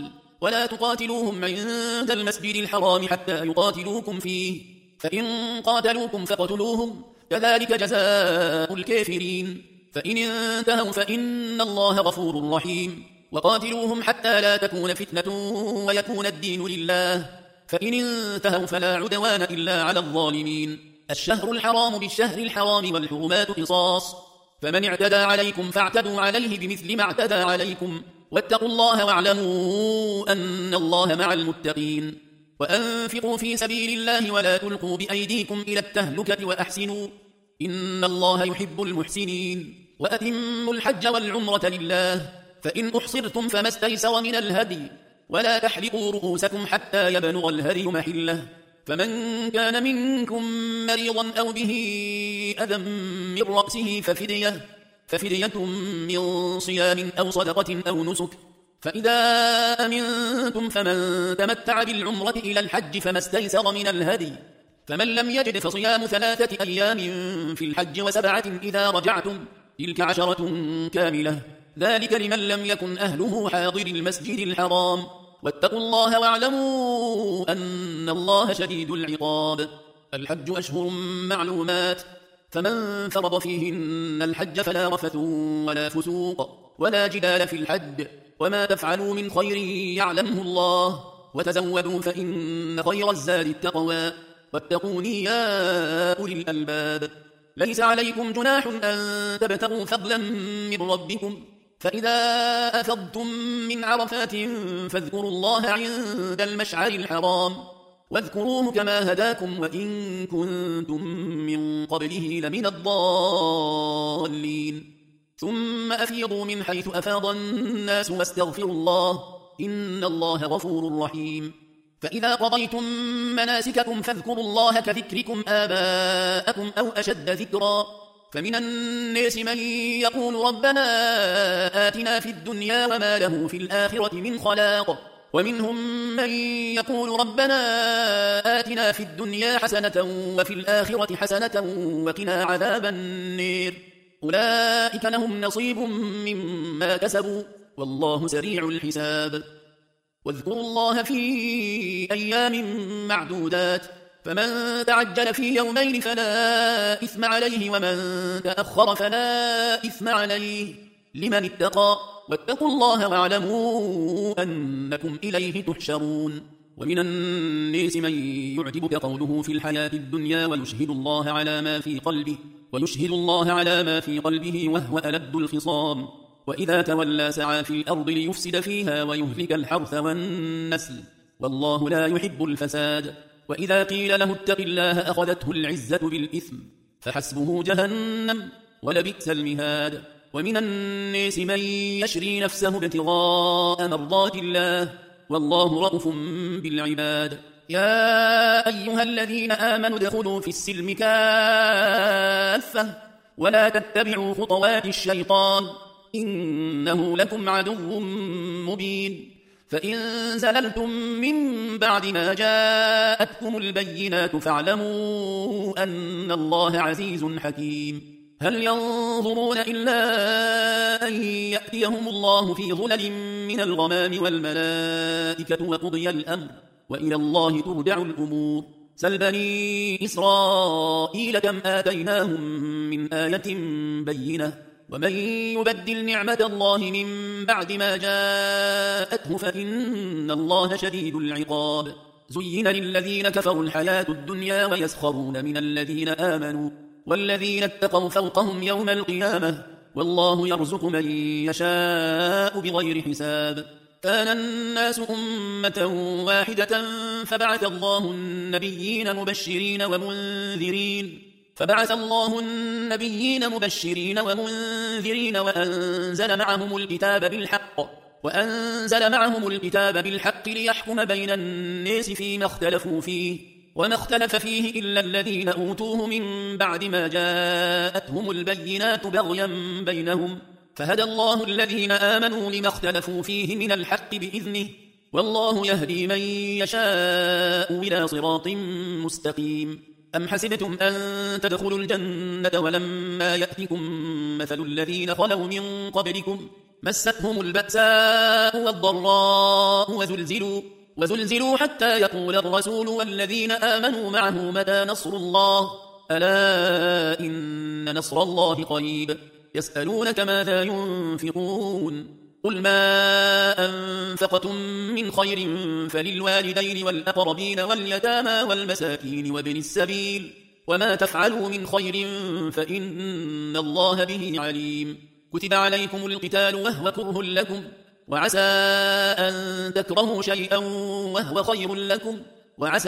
ولا تقاتلوهم عند المسجد الحرام حتى يقاتلوكم فيه فإن قاتلوكم فاقتلوهم كذلك جزاء الكافرين فإن انتهوا فإن الله غفور رحيم وقاتلوهم حتى لا تكون فتنة ويكون الدين لله فإن انتهوا فلا عدوان إلا على الظالمين الشهر الحرام بالشهر الحرام والحرمات قصاص فمن اعتدى عليكم فاعتدوا عليه بمثل ما اعتدى عليكم واتقوا الله واعلموا أن الله مع المتقين وأنفقوا في سبيل الله ولا تلقوا بأيديكم إلى التهلكة وأحسنوا إن الله يحب المحسنين وأتموا الحج والعمرة لله فإن أحصرتم فما استيسر من الهدي ولا تحلقوا رؤوسكم حتى يبلغ الهدي محله فمن كان منكم مريضا أو به أذى من رأسه ففدية, ففدية من صيام أو صدقة أو نسك فإذا أمنتم فمن تمتع بالعمرة إلى الحج فما استيسر من الهدي فمن لم يجد فصيام ثلاثة أيام في الحج وسبعة إذا رجعتم تلك عشرة كاملة ذلك لمن لم يكن أهله حاضر المسجد الحرام واتقوا الله واعلموا أن الله شديد العقاب الحج أشهر معلومات فمن فرض فيهن الحج فلا رفث ولا فسوق ولا جدال في الحج وما تفعلوا من خير يعلمه الله وتزودوا فإن خير الزاد التقوى واتقوني يا أولي الألباب ليس عليكم جناح أن تبتغوا فضلا من ربكم فإذا أفضتم من عرفات فاذكروا الله عند المشعر الحرام واذكروه كما هداكم وإن كنتم من قبله لمن الضالين ثم أفيضوا من حيث أفاض الناس واستغفروا الله إن الله غفور رحيم فإذا قضيتم مناسككم فاذكروا الله كذكركم آباءكم أو أشد ذكرا فمن الناس من يقول ربنا آتنا في الدنيا وما له في الآخرة من خلاق ومنهم من يقول ربنا آتنا في الدنيا حسنة وفي الآخرة حسنة وقنا عذاب النار أولئك لهم نصيب مما كسبوا والله سريع الحساب واذكروا الله في أيام معدودات فمن تعجل في يومين فلا إثم عليه ومن تأخر فلا إثم عليه لمن اتقى واتقوا الله واعلموا أنكم إليه تحشرون ومن الناس من يعجبك قوله في الحياة الدنيا ويشهد الله على ما في قلبه ويشهد الله على ما في قلبه وهو ألد الخصام وإذا تولى سعى في الأرض ليفسد فيها ويهلك الحرث والنسل والله لا يحب الفساد وإذا قيل له اتق الله أخذته العزة بالإثم فحسبه جهنم ولبئس المهاد ومن الناس من يشري نفسه ابتغاء مرضات الله والله رؤوف بالعباد يا أيها الذين آمنوا ادخلوا في السلم كافة ولا تتبعوا خطوات الشيطان إنه لكم عدو مبين فإن زللتم من بعد ما جاءتكم البينات فاعلموا أن الله عزيز حكيم هل ينظرون إلا أن يأتيهم الله في ظلل من الغمام والملائكة وقضي الأمر وإلى الله ترجع الأمور سل بني إسرائيل كم آتيناهم من آية بينة ومن يبدل نعمة الله من بعد ما جاءته فإن الله شديد العقاب زين للذين كفروا الحياة الدنيا ويسخرون من الذين آمنوا والذين اتقوا فوقهم يوم القيامة والله يرزق من يشاء بغير حساب كان الناس أمة واحدة فبعث الله النبيين مبشرين ومنذرين فبعث الله النبيين مبشرين ومنذرين وأنزل معهم الكتاب بالحق وأنزل معهم الكتاب بالحق ليحكم بين الناس فيما اختلفوا فيه وما اختلف فيه إلا الذين أوتوه من بعد ما جاءتهم البينات بغيا بينهم فهدى الله الذين آمنوا لما اختلفوا فيه من الحق بإذنه والله يهدي من يشاء إلى صراط مستقيم أم حسبتم أن تدخلوا الجنة ولما يأتكم مثل الذين خلوا من قبلكم مستهم البأساء والضراء وزلزلوا, وزلزلوا حتى يقول الرسول والذين آمنوا معه متى نصر الله ألا إن نصر الله قريب يسألونك ماذا ينفقون قل ما أنفقتم من خير فللوالدين والأقربين واليتامى والمساكين وابن السبيل وما تفعلوا من خير فإن الله به عليم كتب عليكم القتال وهو كره لكم وعسى أن تكرهوا شيئا وهو خير لكم وعسى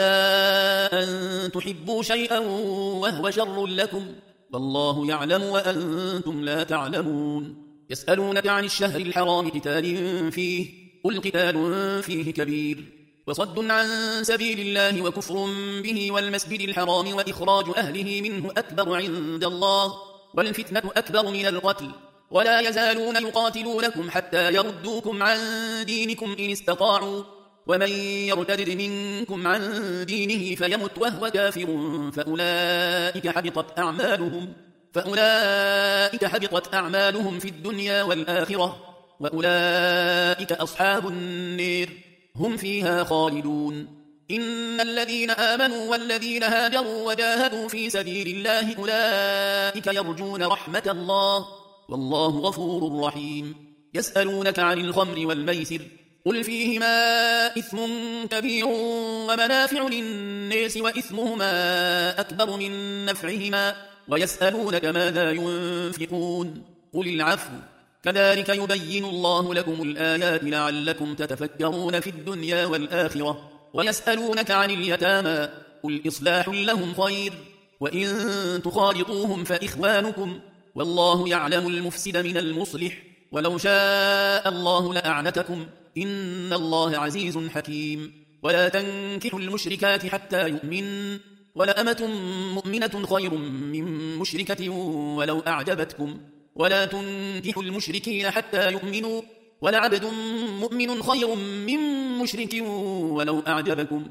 أن تحبوا شيئا وهو شر لكم والله يعلم وأنتم لا تعلمون يسألونك عن الشهر الحرام قتال فيه قل قتال فيه كبير وصد عن سبيل الله وكفر به والمسجد الحرام وإخراج أهله منه أكبر عند الله والفتنة أكبر من القتل ولا يزالون يقاتلونكم حتى يردوكم عن دينكم إن استطاعوا ومن يرتد منكم عن دينه فيمت وهو كافر فأولئك حبطت أعمالهم فأولئك حبطت أعمالهم في الدنيا والآخرة وأولئك أصحاب النير هم فيها خالدون إن الذين آمنوا والذين هاجروا وجاهدوا في سبيل الله أولئك يرجون رحمة الله والله غفور رحيم يسألونك عن الخمر والميسر قل فيهما إثم كبير ومنافع للناس وإثمهما أكبر من نفعهما ويسألونك ماذا ينفقون قل العفو كذلك يبين الله لكم الآيات لعلكم تتفكرون في الدنيا والآخرة ويسألونك عن اليتامى قل إصلاح لهم خير وإن تخالطوهم فإخوانكم والله يعلم المفسد من المصلح ولو شاء الله لأعنتكم إن الله عزيز حكيم ولا تنكحوا المشركات حتى يؤمن ولأمة مؤمنة خير من مشركة ولو أعجبتكم ولا تنكحوا المشركين حتى يؤمنوا ولعبد مؤمن خير من مشرك ولو أعجبكم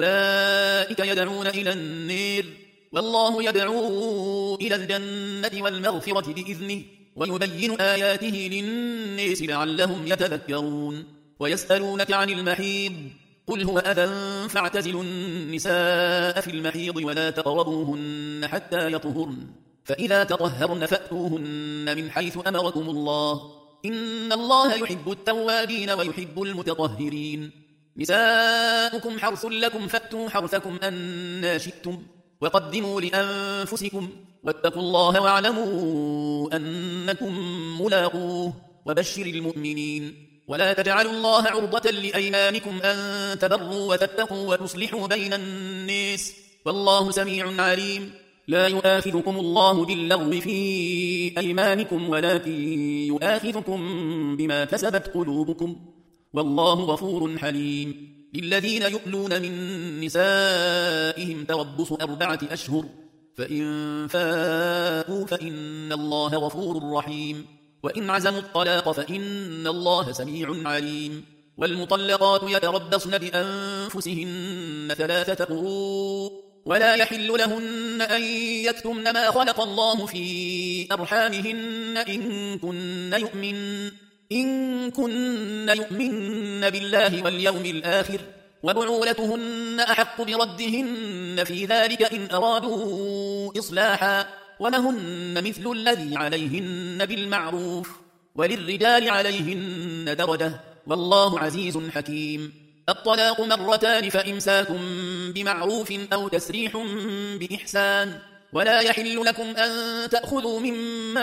أولئك يدعون إلى النير والله يدعو إلى الجنة والمغفرة بإذنه ويبين آياته للناس لعلهم يتذكرون ويسألونك عن المحيض قل هو أذى فاعتزلوا النساء في المحيض ولا تقربوهن حتى يطهرن فإذا تطهرن فأتوهن من حيث أمركم الله إن الله يحب التوابين ويحب المتطهرين نساؤكم حرث لكم فأتوا حرثكم أنى شئتم وقدموا لأنفسكم واتقوا الله واعلموا أنكم ملاقوه وبشر المؤمنين ولا تجعلوا الله عرضة لأيمانكم أن تبروا وتتقوا وتصلحوا بين الناس والله سميع عليم لا يؤاخذكم الله باللغو في أيمانكم ولكن يؤاخذكم بما كسبت قلوبكم والله غفور حليم للذين يؤلون من نسائهم تربص أربعة أشهر فإن فاءوا فإن الله غفور رحيم وإن عزموا الطلاق فإن الله سميع عليم والمطلقات يتربصن بأنفسهن ثلاثة قروء ولا يحل لهن أن يكتمن ما خلق الله في أرحامهن إن كن يؤمن إن كن يؤمن بالله واليوم الآخر وبعولتهن أحق بردهن في ذلك إن أرادوا إصلاحا ولهن مثل الذي عليهن بالمعروف وللرجال عليهن درجة والله عزيز حكيم الطلاق مرتان فإمساك بمعروف أو تسريح بإحسان ولا يحل لكم أن تأخذوا مما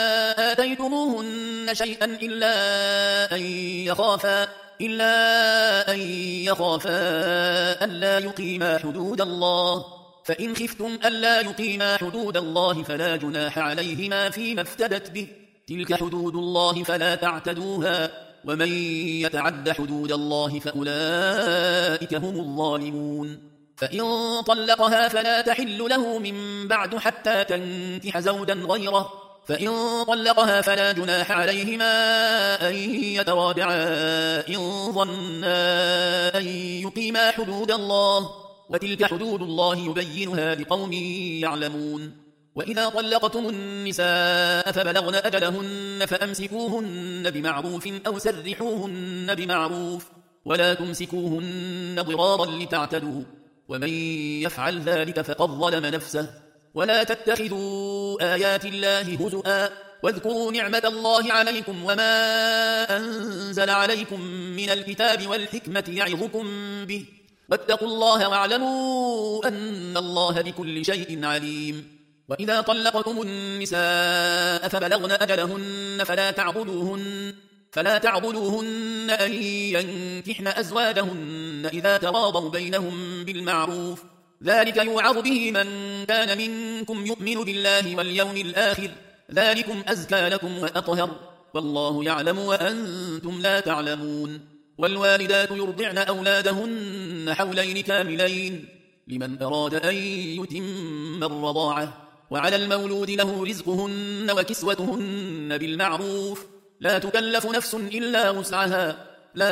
آتيتموهن شيئا إلا أن يخافا إلا أن يخافا ألا يقيما حدود الله فإن خفتم ألا يقيما حدود الله فلا جناح عليهما فيما افتدت به تلك حدود الله فلا تعتدوها ومن يتعد حدود الله فأولئك هم الظالمون فإن طلقها فلا تحل له من بعد حتى تنكح زوجا غيره فإن طلقها فلا جناح عليهما أن يتراجعا إن ظنا أن يقيما حدود الله وتلك حدود الله يبينها لقوم يعلمون وإذا طلقتم النساء فبلغن أجلهن فأمسكوهن بمعروف أو سرحوهن بمعروف ولا تمسكوهن ضرارا لتعتدوا ومن يفعل ذلك فقد ظلم نفسه ولا تتخذوا آيات الله هزؤا واذكروا نعمة الله عليكم وما أنزل عليكم من الكتاب والحكمة يعظكم به واتقوا الله واعلموا أن الله بكل شيء عليم. وإذا طلقتم النساء فبلغن أجلهن فلا تعضلوهن فلا تعضلوهن أن ينكحن أزواجهن إذا تراضوا بينهم بالمعروف ذلك يوعظ به من كان منكم يؤمن بالله واليوم الآخر ذلكم أزكى لكم وأطهر والله يعلم وأنتم لا تعلمون. والوالدات يرضعن أولادهن حولين كاملين لمن أراد أن يتم الرضاعة وعلى المولود له رزقهن وكسوتهن بالمعروف لا تكلف نفس إلا وسعها لا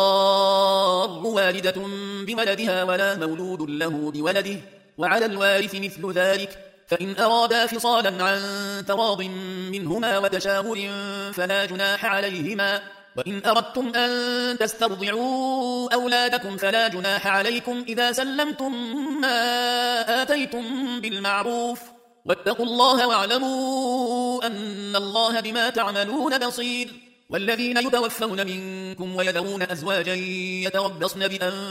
تضار والدة بولدها ولا مولود له بولده وعلى الوارث مثل ذلك فإن أرادا فصالا عن تراض منهما وتشاور فلا جناح عليهما وإن أردتم أن تسترضعوا أولادكم فلا جناح عليكم إذا سلمتم ما آتيتم بالمعروف واتقوا الله واعلموا أن الله بما تعملون بصير. والذين يتوفون منكم ويذرون أزواجا يتربصن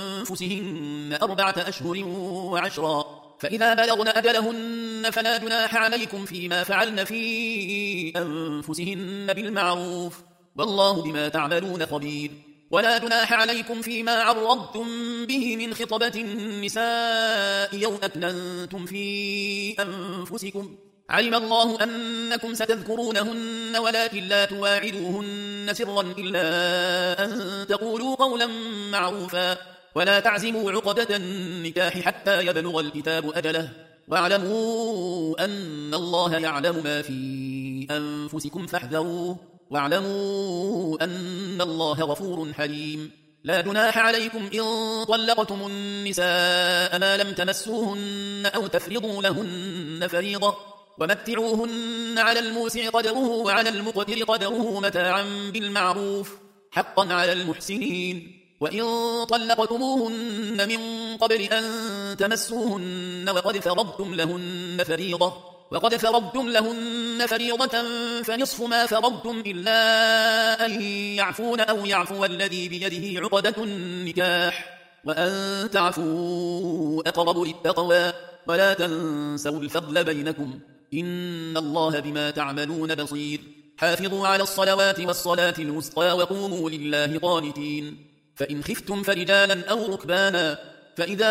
بأنفسهن أربعة أشهر وعشرا فإذا بلغن أجلهن فلا جناح عليكم فيما فعلن في أنفسهن بالمعروف والله بما تعملون خبير. ولا جناح عليكم فيما عرضتم به من خطبة النساء يوم أكننتم في أنفسكم علم الله أنكم ستذكرونهن ولكن لا تواعدوهن سرا إلا أن تقولوا قولا معروفا ولا تعزموا عقدة النكاح حتى يبلغ الكتاب أجله واعلموا أن الله يعلم ما في أنفسكم فاحذروه واعلموا أن الله غفور حليم. لا جناح عليكم إن طلقتم النساء ما لم تمسوهن أو تفرضوا لهن فريضة ومتعوهن على الموسع قدره وعلى المقتر قدره متاعا بالمعروف حقا على المحسنين. وإن طلقتموهن من قبل أن تمسوهن وقد فرضتم لهن فريضة وقد فرضتم لهن فريضة فنصف ما فرضتم إلا أن يعفون أو يعفو الذي بيده عقدة النكاح وأن تعفوا أقرب للتقوى ولا تنسوا الفضل بينكم إن الله بما تعملون بصير. حافظوا على الصلوات والصلاة الوسطى وقوموا لله قانتين. فإن خفتم فرجالا أو ركبانا فإذا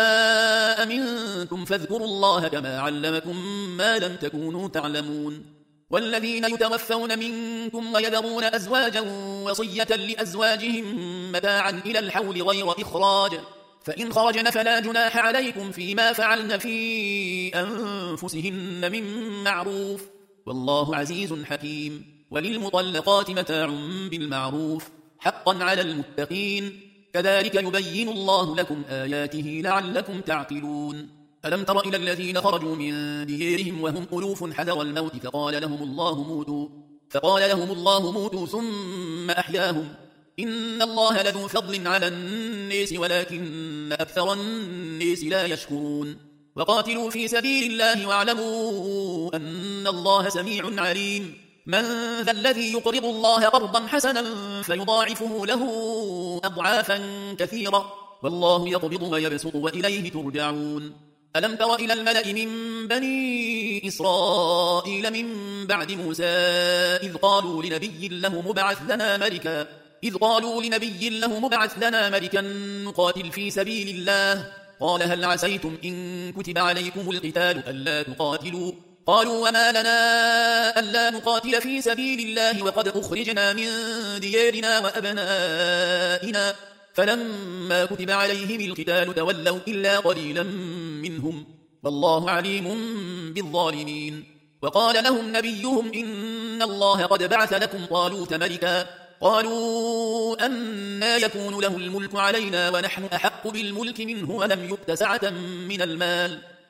أمنتم فاذكروا الله كما علمكم ما لم تكونوا تعلمون. والذين يتوفون منكم ويذرون أزواجا وصية لأزواجهم متاعا إلى الحول غير إخراج فإن خرجن فلا جناح عليكم فيما فعلن في أنفسهن من معروف والله عزيز حكيم. وللمطلقات متاع بالمعروف حقا على المتقين كذلك يبين الله لكم آياته لعلكم تعقلون. ألم تر إلى الذين خرجوا من ديارهم وهم ألوف حذر الموت فقال لهم الله موتوا فقال لهم الله موتوا ثم أحياهم إن الله لذو فضل على الناس ولكن أكثر الناس لا يشكرون. وقاتلوا في سبيل الله واعلموا أن الله سميع عليم. من ذا الذي يقرض الله قرضا حسنا فيضاعفه له أضعافا كثيرة والله يقبض ويبسط وإليه ترجعون. ألم تر إلى الملأ من بني إسرائيل من بعد موسى إذ قالوا لنبي له مبعث لنا ملكا إذ قالوا لنبي له مبعث لنا ملكا نقاتل في سبيل الله قال هل عسيتم إن كتب عليكم القتال ألا تقاتلوا قالوا وما لنا ألا نقاتل في سبيل الله وقد أخرجنا من ديارنا وأبنائنا فلما كتب عليهم القتال تولوا إلا قليلا منهم والله عليم بالظالمين. وقال لهم نبيهم إن الله قد بعث لكم طالوت ملكا قالوا أنى يكون له الملك علينا ونحن أحق بالملك منه ولم يؤت سعة من المال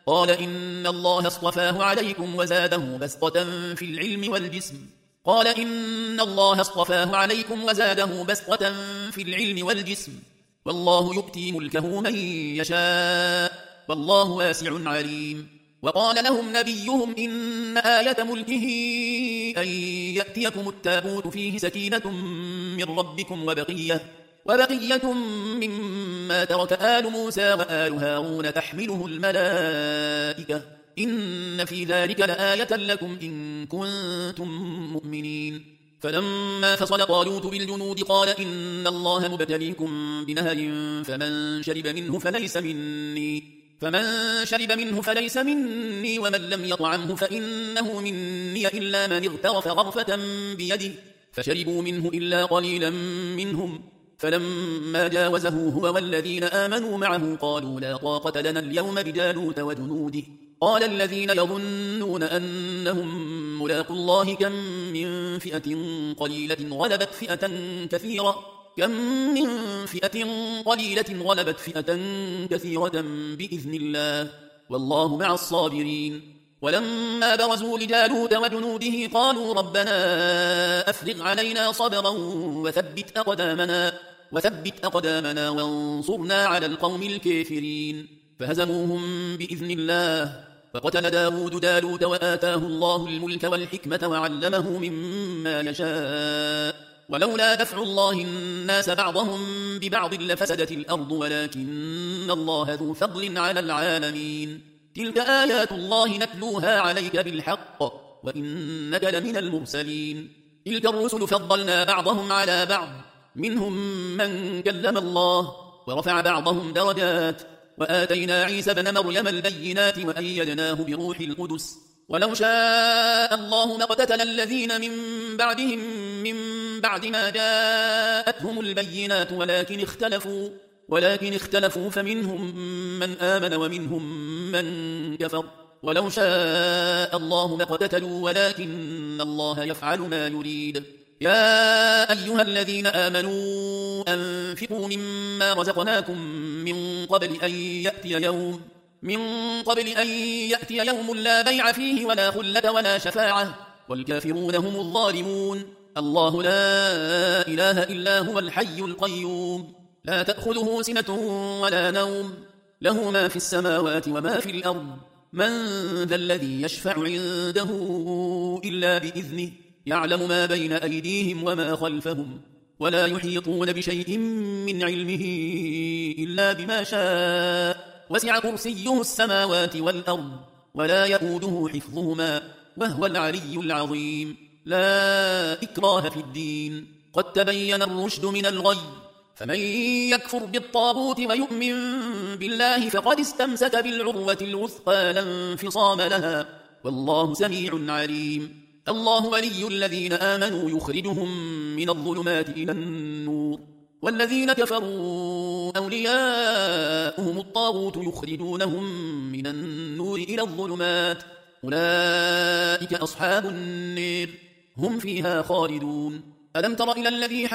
قال إن الله اصطفاه عليكم وزاده بسطة في العلم والجسم قال إن الله اصطفاه عليكم وزاده بسطة في العلم والجسم والله يؤتي ملكه من يشاء والله واسع عليم. وقال لهم نبيهم إن آية ملكه أن يأتيكم التابوت فيه سكينة من ربكم وبقية وبقية مما ترك آل موسى وآل هارون تحمله الملائكة إن في ذلك لآية لكم إن كنتم مؤمنين. فلما فصل طالوت بالجنود قال إن الله مبتليكم بنهر فمن شرب منه فليس مني فمن شرب منه فليس مني ومن لم يطعمه فإنه مني إلا من اغترف غرفة بيده فشربوا منه إلا قليلا منهم. فلما جاوزه هو والذين آمنوا معه قالوا لا طاقة لنا اليوم بجالوت وجنوده قال الذين يظنون أنهم ملاقوا الله كم من فئة قليلة غلبت فئة كثيرة كم من فئة قليلة غلبت فئة كثيرة بإذن الله والله مع الصابرين. ولما برزوا لجالوت وجنوده قالوا ربنا أفرغ علينا صبرا وثبت أقدامنا وثبت أقدامنا وانصرنا على القوم الكافرين فهزموهم بإذن الله. فقتل داود جالوت وآتاه الله الملك والحكمة وعلمه مما يشاء ولولا دفع الله الناس بعضهم ببعض لفسدت الأرض ولكن الله ذو فضل على العالمين. تلك آيات الله نتلوها عليك بالحق وإنك لمن المرسلين. تلك الرسل فضلنا بعضهم على بعض منهم من كلم الله ورفع بعضهم درجات وآتينا عيسى بن مريم البينات وأيدناه بروح القدس ولو شاء الله ما اقتتل الذين من بعدهم من بعد ما جاءتهم البينات ولكن اختلفوا ولكن اختلفوا فمنهم من آمن ومنهم من كفر ولو شاء الله ما اقتتلوا ولكن الله يفعل ما يريد. يا أيها الذين آمنوا أنفقوا مما رزقناكم من قبل أن يأتي يوم من قبل أن يأتي يوم لا بيع فيه ولا خلة ولا شفاعة والكافرون هم الظالمون. الله لا إله إلا هو الحي القيوم لا تأخذه سنة ولا نوم له ما في السماوات وما في الأرض من ذا الذي يشفع عنده إلا بإذنه يعلم ما بين أيديهم وما خلفهم ولا يحيطون بشيء من علمه إلا بما شاء وسع كرسيه السماوات والأرض ولا يؤوده حفظهما وهو العلي العظيم. لا إكراه في الدين قد تبين الرشد من الغي فمن يكفر بالطاغوت ويؤمن بالله فقد استمسك بالعروة الوثقى لا انفصام لها والله سميع عليم. الله ولي الذين آمنوا يخرجهم من الظلمات إلى النور والذين كفروا أولياؤهم الطاغوت يخرجونهم من النور إلى الظلمات أولئك أصحاب النار هم فيها خالدون. ألم تر إلى الذي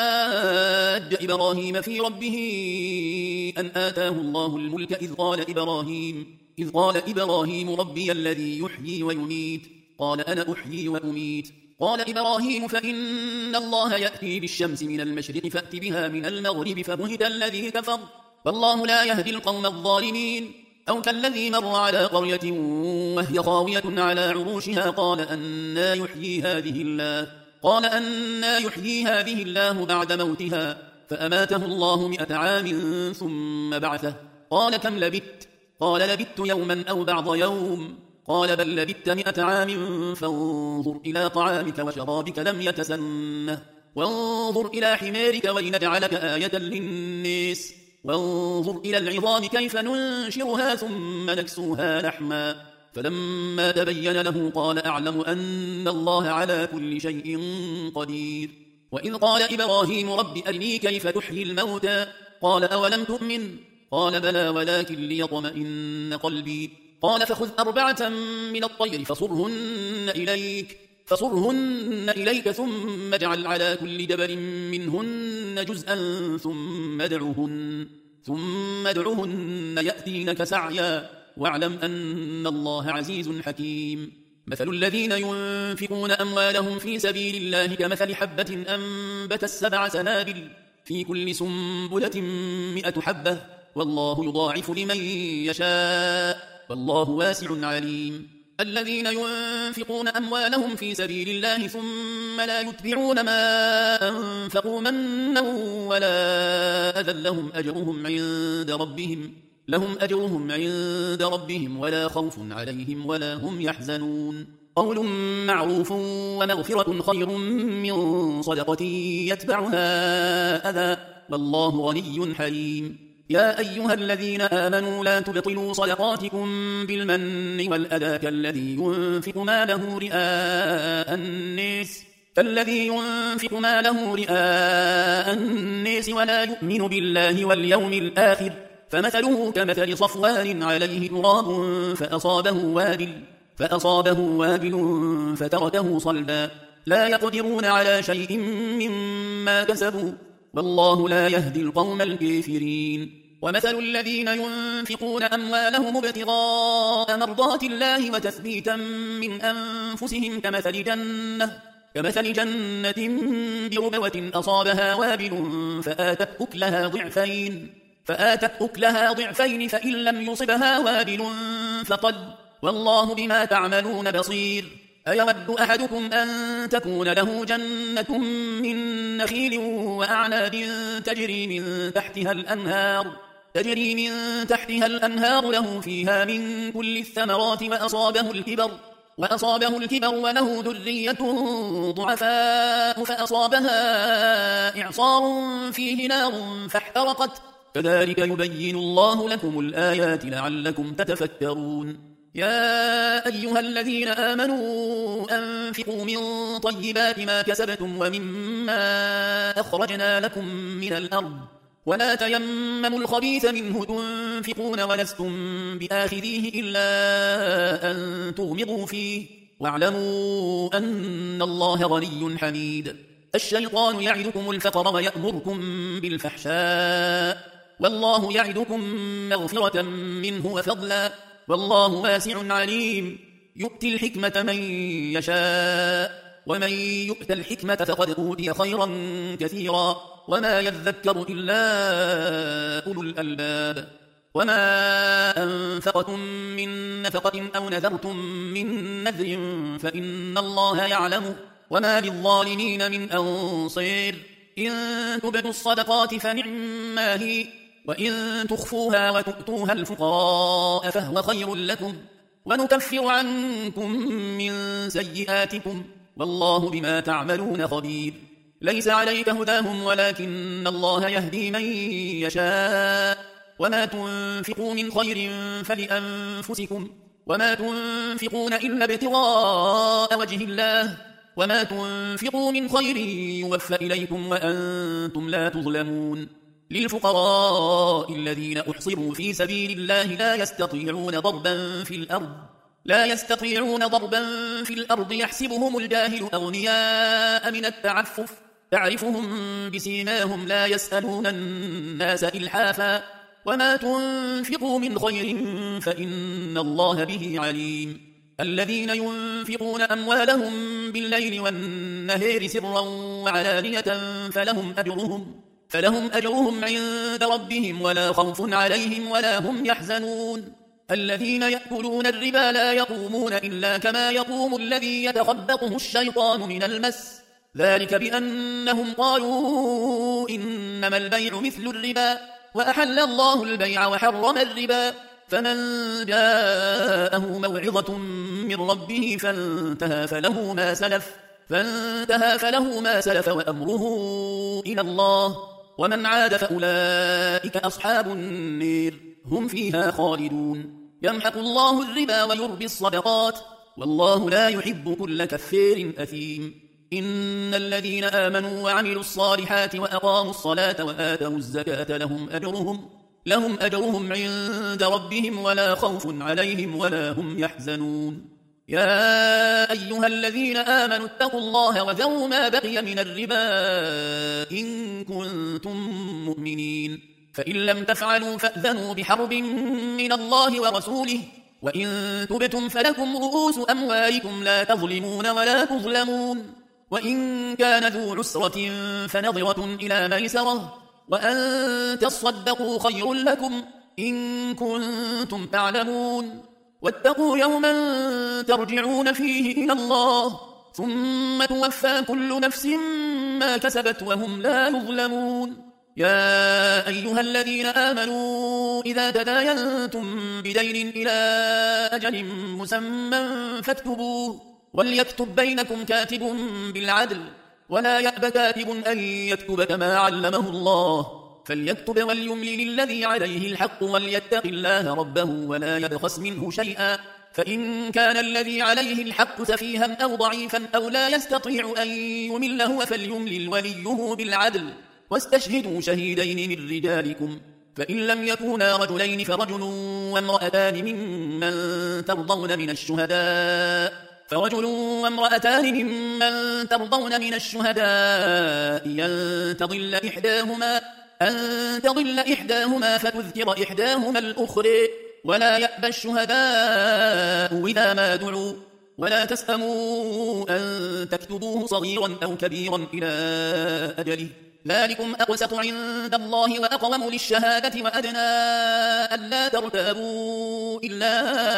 حاج إبراهيم في ربه أن آتاه الله الملك إذ قال إبراهيم إذ قال إبراهيم ربي الذي يحيي ويميت قال أنا أحيي وأميت قال إبراهيم فإن الله يأتي بالشمس من المشرق فأت بها من المغرب فبهت الذي كفر والله لا يهدي القوم الظالمين. أو كالذي مر على قرية وهي خاوية على عروشها قال أنى يحيي هذه الله قال أنى يحيي هذه الله بعد موتها فأماته الله مئة عام ثم بعثه قال كم لبثت قال لبثت يوما أو بعض يوم قال بل لبثت مئة عام فانظر إلى طعامك وشرابك لم يتسنه وانظر إلى حمارك ولنجعلك آية للناس وانظر إلى العظام كيف ننشرها ثم نكسوها لحما فلما تبين له قال أعلم أن الله على كل شيء قدير. وإذ قال إبراهيم رب أرني كيف تحيي الموتى قال أولم تؤمن قال بلى ولكن ليطمئن قلبي قال فخذ أربعة من الطير فصرهن إليك فصرهن إليك ثم اجعل على كل جبل منهن جزءا ثم ادعهن ثم ادعهن يأتينك سعيا واعلم أن الله عزيز حكيم. مثل الذين ينفقون أموالهم في سبيل الله كمثل حبة أنبتت سبع سنابل في كل سنبلة مئة حبة والله يضاعف لمن يشاء والله واسع عليم. الذين ينفقون أموالهم في سبيل الله ثم لا يتبعون ما أنفقوا منا ولا أذى لهم أجرهم عند ربهم لهم أجرهم عند ربهم ولا خوف عليهم ولا هم يحزنون. قول معروف ومغفرة خير من صدقة يتبعها أذى والله غني حليم. يا أيها الذين آمنوا لا تبطلوا صدقاتكم بالمن والأذى كالذي ينفق ماله رئاء الناس فالذي ينفق ماله رئاء الناس ولا يؤمن بالله واليوم الآخر فمثله كمثل صفوان عليه تراب فأصابه وابل فأصابه وابل فتركه صلبا لا يقدرون على شيء مما كسبوا والله لا يهدي القوم الكافرين. ومثل الذين ينفقون أموالهم ابتغاء مرضات الله وتثبيتا من أنفسهم كمثل جنة كمثل جنة بربوة أصابها وابل فآتت أكلها ضعفين فآتت أكلها ضعفين فإن لم يصبها وابل فطل والله بما تعملون بصير. أيود أحدكم أن تكون له جنة من نخيل وأعناب تجري من تحتها الأنهار تجري من تحتها الأنهار له فيها من كل الثمرات وأصابه الكبر وأصابه الكبر وله ذرية ضعفاء فأصابها إعصار فيه نار فاحترقت كذلك يبين الله لكم الآيات لعلكم تتفكرون. يا أيها الذين آمنوا أنفقوا من طيبات ما كسبتم ومما أخرجنا لكم من الأرض ولا تيمموا الخبيث منه تنفقون ولستم بآخذيه إلا أن تغمضوا فيه واعلموا أن الله غني حميد. الشيطان يعدكم الفقر ويأمركم بالفحشاء والله يعدكم مغفرة منه وفضلا والله واسع عليم. يؤتي الحكمة من يشاء ومن يؤت الحكمة فقد أوتي خيرا كثيرا وما يذكر إلا أولو الألباب. وما أنفقتم من نفقة أو نذرتم من نذر فإن الله يعلمه وما للظالمين من أنصير. إن تبدوا الصدقات فنعما هي وإن تخفوها وتؤتوها الفقراء فهو خير لكم ونكفر عنكم من سيئاتكم والله بما تعملون خبير. ليس عليك هداهم ولكن الله يهدي من يشاء وما تنفقوا من خير فلأنفسكم وما تنفقون إلا ابتغاء وجه الله وما تنفقوا من خير يوفى إليكم وأنتم لا تظلمون. للفقراء الذين أحصروا في سبيل الله لا يستطيعون ضربا في الأرض لا يستطيعون ضربا في الأرض يحسبهم الجاهل أغنياء من التعفف تعرفهم بسيماهم لا يسألون الناس إلحافا وما تنفقوا من خير فإن الله به عليم. الذين ينفقون أموالهم بالليل والنهار سرا وعلانية فلهم أجرهم فلهم أجرهم عند ربهم ولا خوف عليهم ولا هم يحزنون. الذين يأكلون الربا لا يقومون إلا كما يقوم الذي يتخبطه الشيطان من المس ذلك بأنهم قالوا إنما البيع مثل الربا وأحل الله البيع وحرم الربا فمن جاءه موعظة من ربه فانتهى فله ما سلف فانتهى فله ما سلف وأمره إلى الله ومن عاد فأولئك أصحاب النار هم فيها خالدون. يمحق الله الربا ويربي الصدقات والله لا يحب كل كفار أثيم. إن الذين آمنوا وعملوا الصالحات وأقاموا الصلاة وآتوا الزكاة لهم أجرهم لهم أجرهم عند ربهم ولا خوف عليهم ولا هم يحزنون. يا أيها الذين آمنوا اتقوا الله وذروا ما بقي من الربا إن كنتم مؤمنين فإن لم تفعلوا فأذنوا بحرب من الله ورسوله وإن تبتم فلكم رؤوس أموالكم لا تظلمون ولا تظلمون وإن كان ذو عسرة فنظرة إلى ميسرة وأن تصدقوا خير لكم إن كنتم تعلمون واتقوا يوما ترجعون فيه إلى الله ثم توفى كل نفس ما كسبت وهم لا يظلمون يا أيها الذين آمنوا إذا تداينتم بدين إلى أجل مسمى فاكتبوه وليكتب بينكم كاتب بالعدل ولا يأب كاتب أن يكتب كما علمه الله فليكتب وليملل الذي عليه الحق وليتق الله ربه ولا يبخس منه شيئا فإن كان الذي عليه الحق سفيها أو ضعيفا أو لا يستطيع أن يمل هو فليملل وليه بالعدل واستشهدوا شهيدين من رجالكم فإن لم يكونا رجلين فرجل وامرأتان ممن ترضون من الشهداء فرجل وامرأتان ممن ترضون من الشهداء أن تضل إحداهما أن تضل إحداهما فتذكر إحداهما الأخرى ولا يأبى الشهداء إذا ما دعوا ولا تسأموا أن تكتبوه صغيرا أو كبيرا إلى أجله ذلكم أقسط عند الله وأقوم للشهادة وأدنى ألا ترتابوا إلا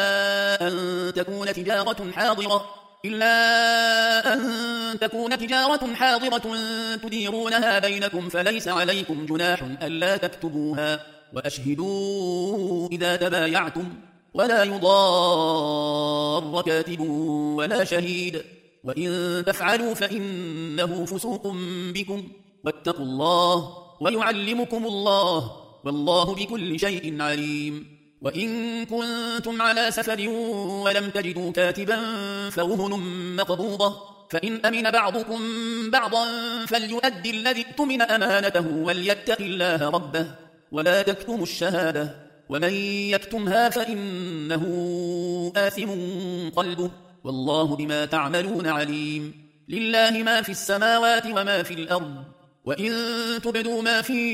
أن تكون تجارة حاضرة إلا أن تكون تجارة حاضرة تديرونها بينكم فليس عليكم جناح ألا تكتبوها وأشهدوا إذا تبايعتم ولا يضار كاتب ولا شهيد وإن تفعلوا فإنه فسوق بكم واتقوا الله ويعلمكم الله والله بكل شيء عليم وإن كنتم على سفر ولم تجدوا كاتبا فرهن مقبوضة فإن أمن بعضكم بعضا فليؤدي الذي اؤتمن أمانته وليتق الله ربه ولا تكتموا الشهادة ومن يكتمها فإنه آثم قلبه والله بما تعملون عليم لله ما في السماوات وما في الأرض وإن تبدوا ما في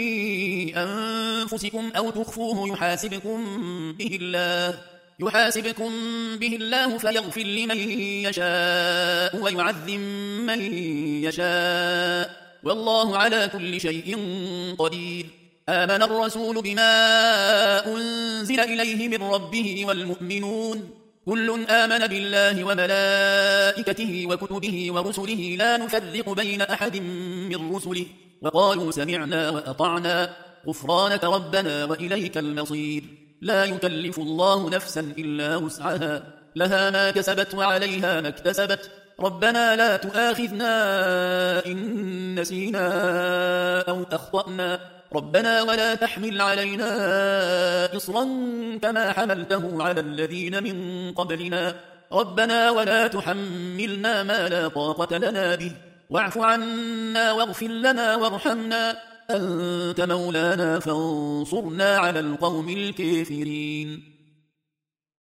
أنفسكم أو تخفوه يحاسبكم به الله يحاسبكم به الله فيغفر لمن يشاء ويعذب من يشاء والله على كل شيء قدير آمن الرسول بما أنزل إليه من ربه والمؤمنون كل آمن بالله وملائكته وكتبه ورسله لا نفرق بين أحد من رسله وقالوا سمعنا وأطعنا غفرانك ربنا وإليك المصير لا يكلف الله نفسا إلا وسعها لها ما كسبت وعليها ما اكتسبت ربنا لا تؤاخذنا إن نسينا أو أخطأنا ربنا ولا تحمل علينا إصرا كما حملته على الذين من قبلنا ربنا ولا تحملنا ما لا طاقة لنا به واعف عنا واغفر لنا وارحمنا أنت مولانا فانصرنا على القوم الكافرين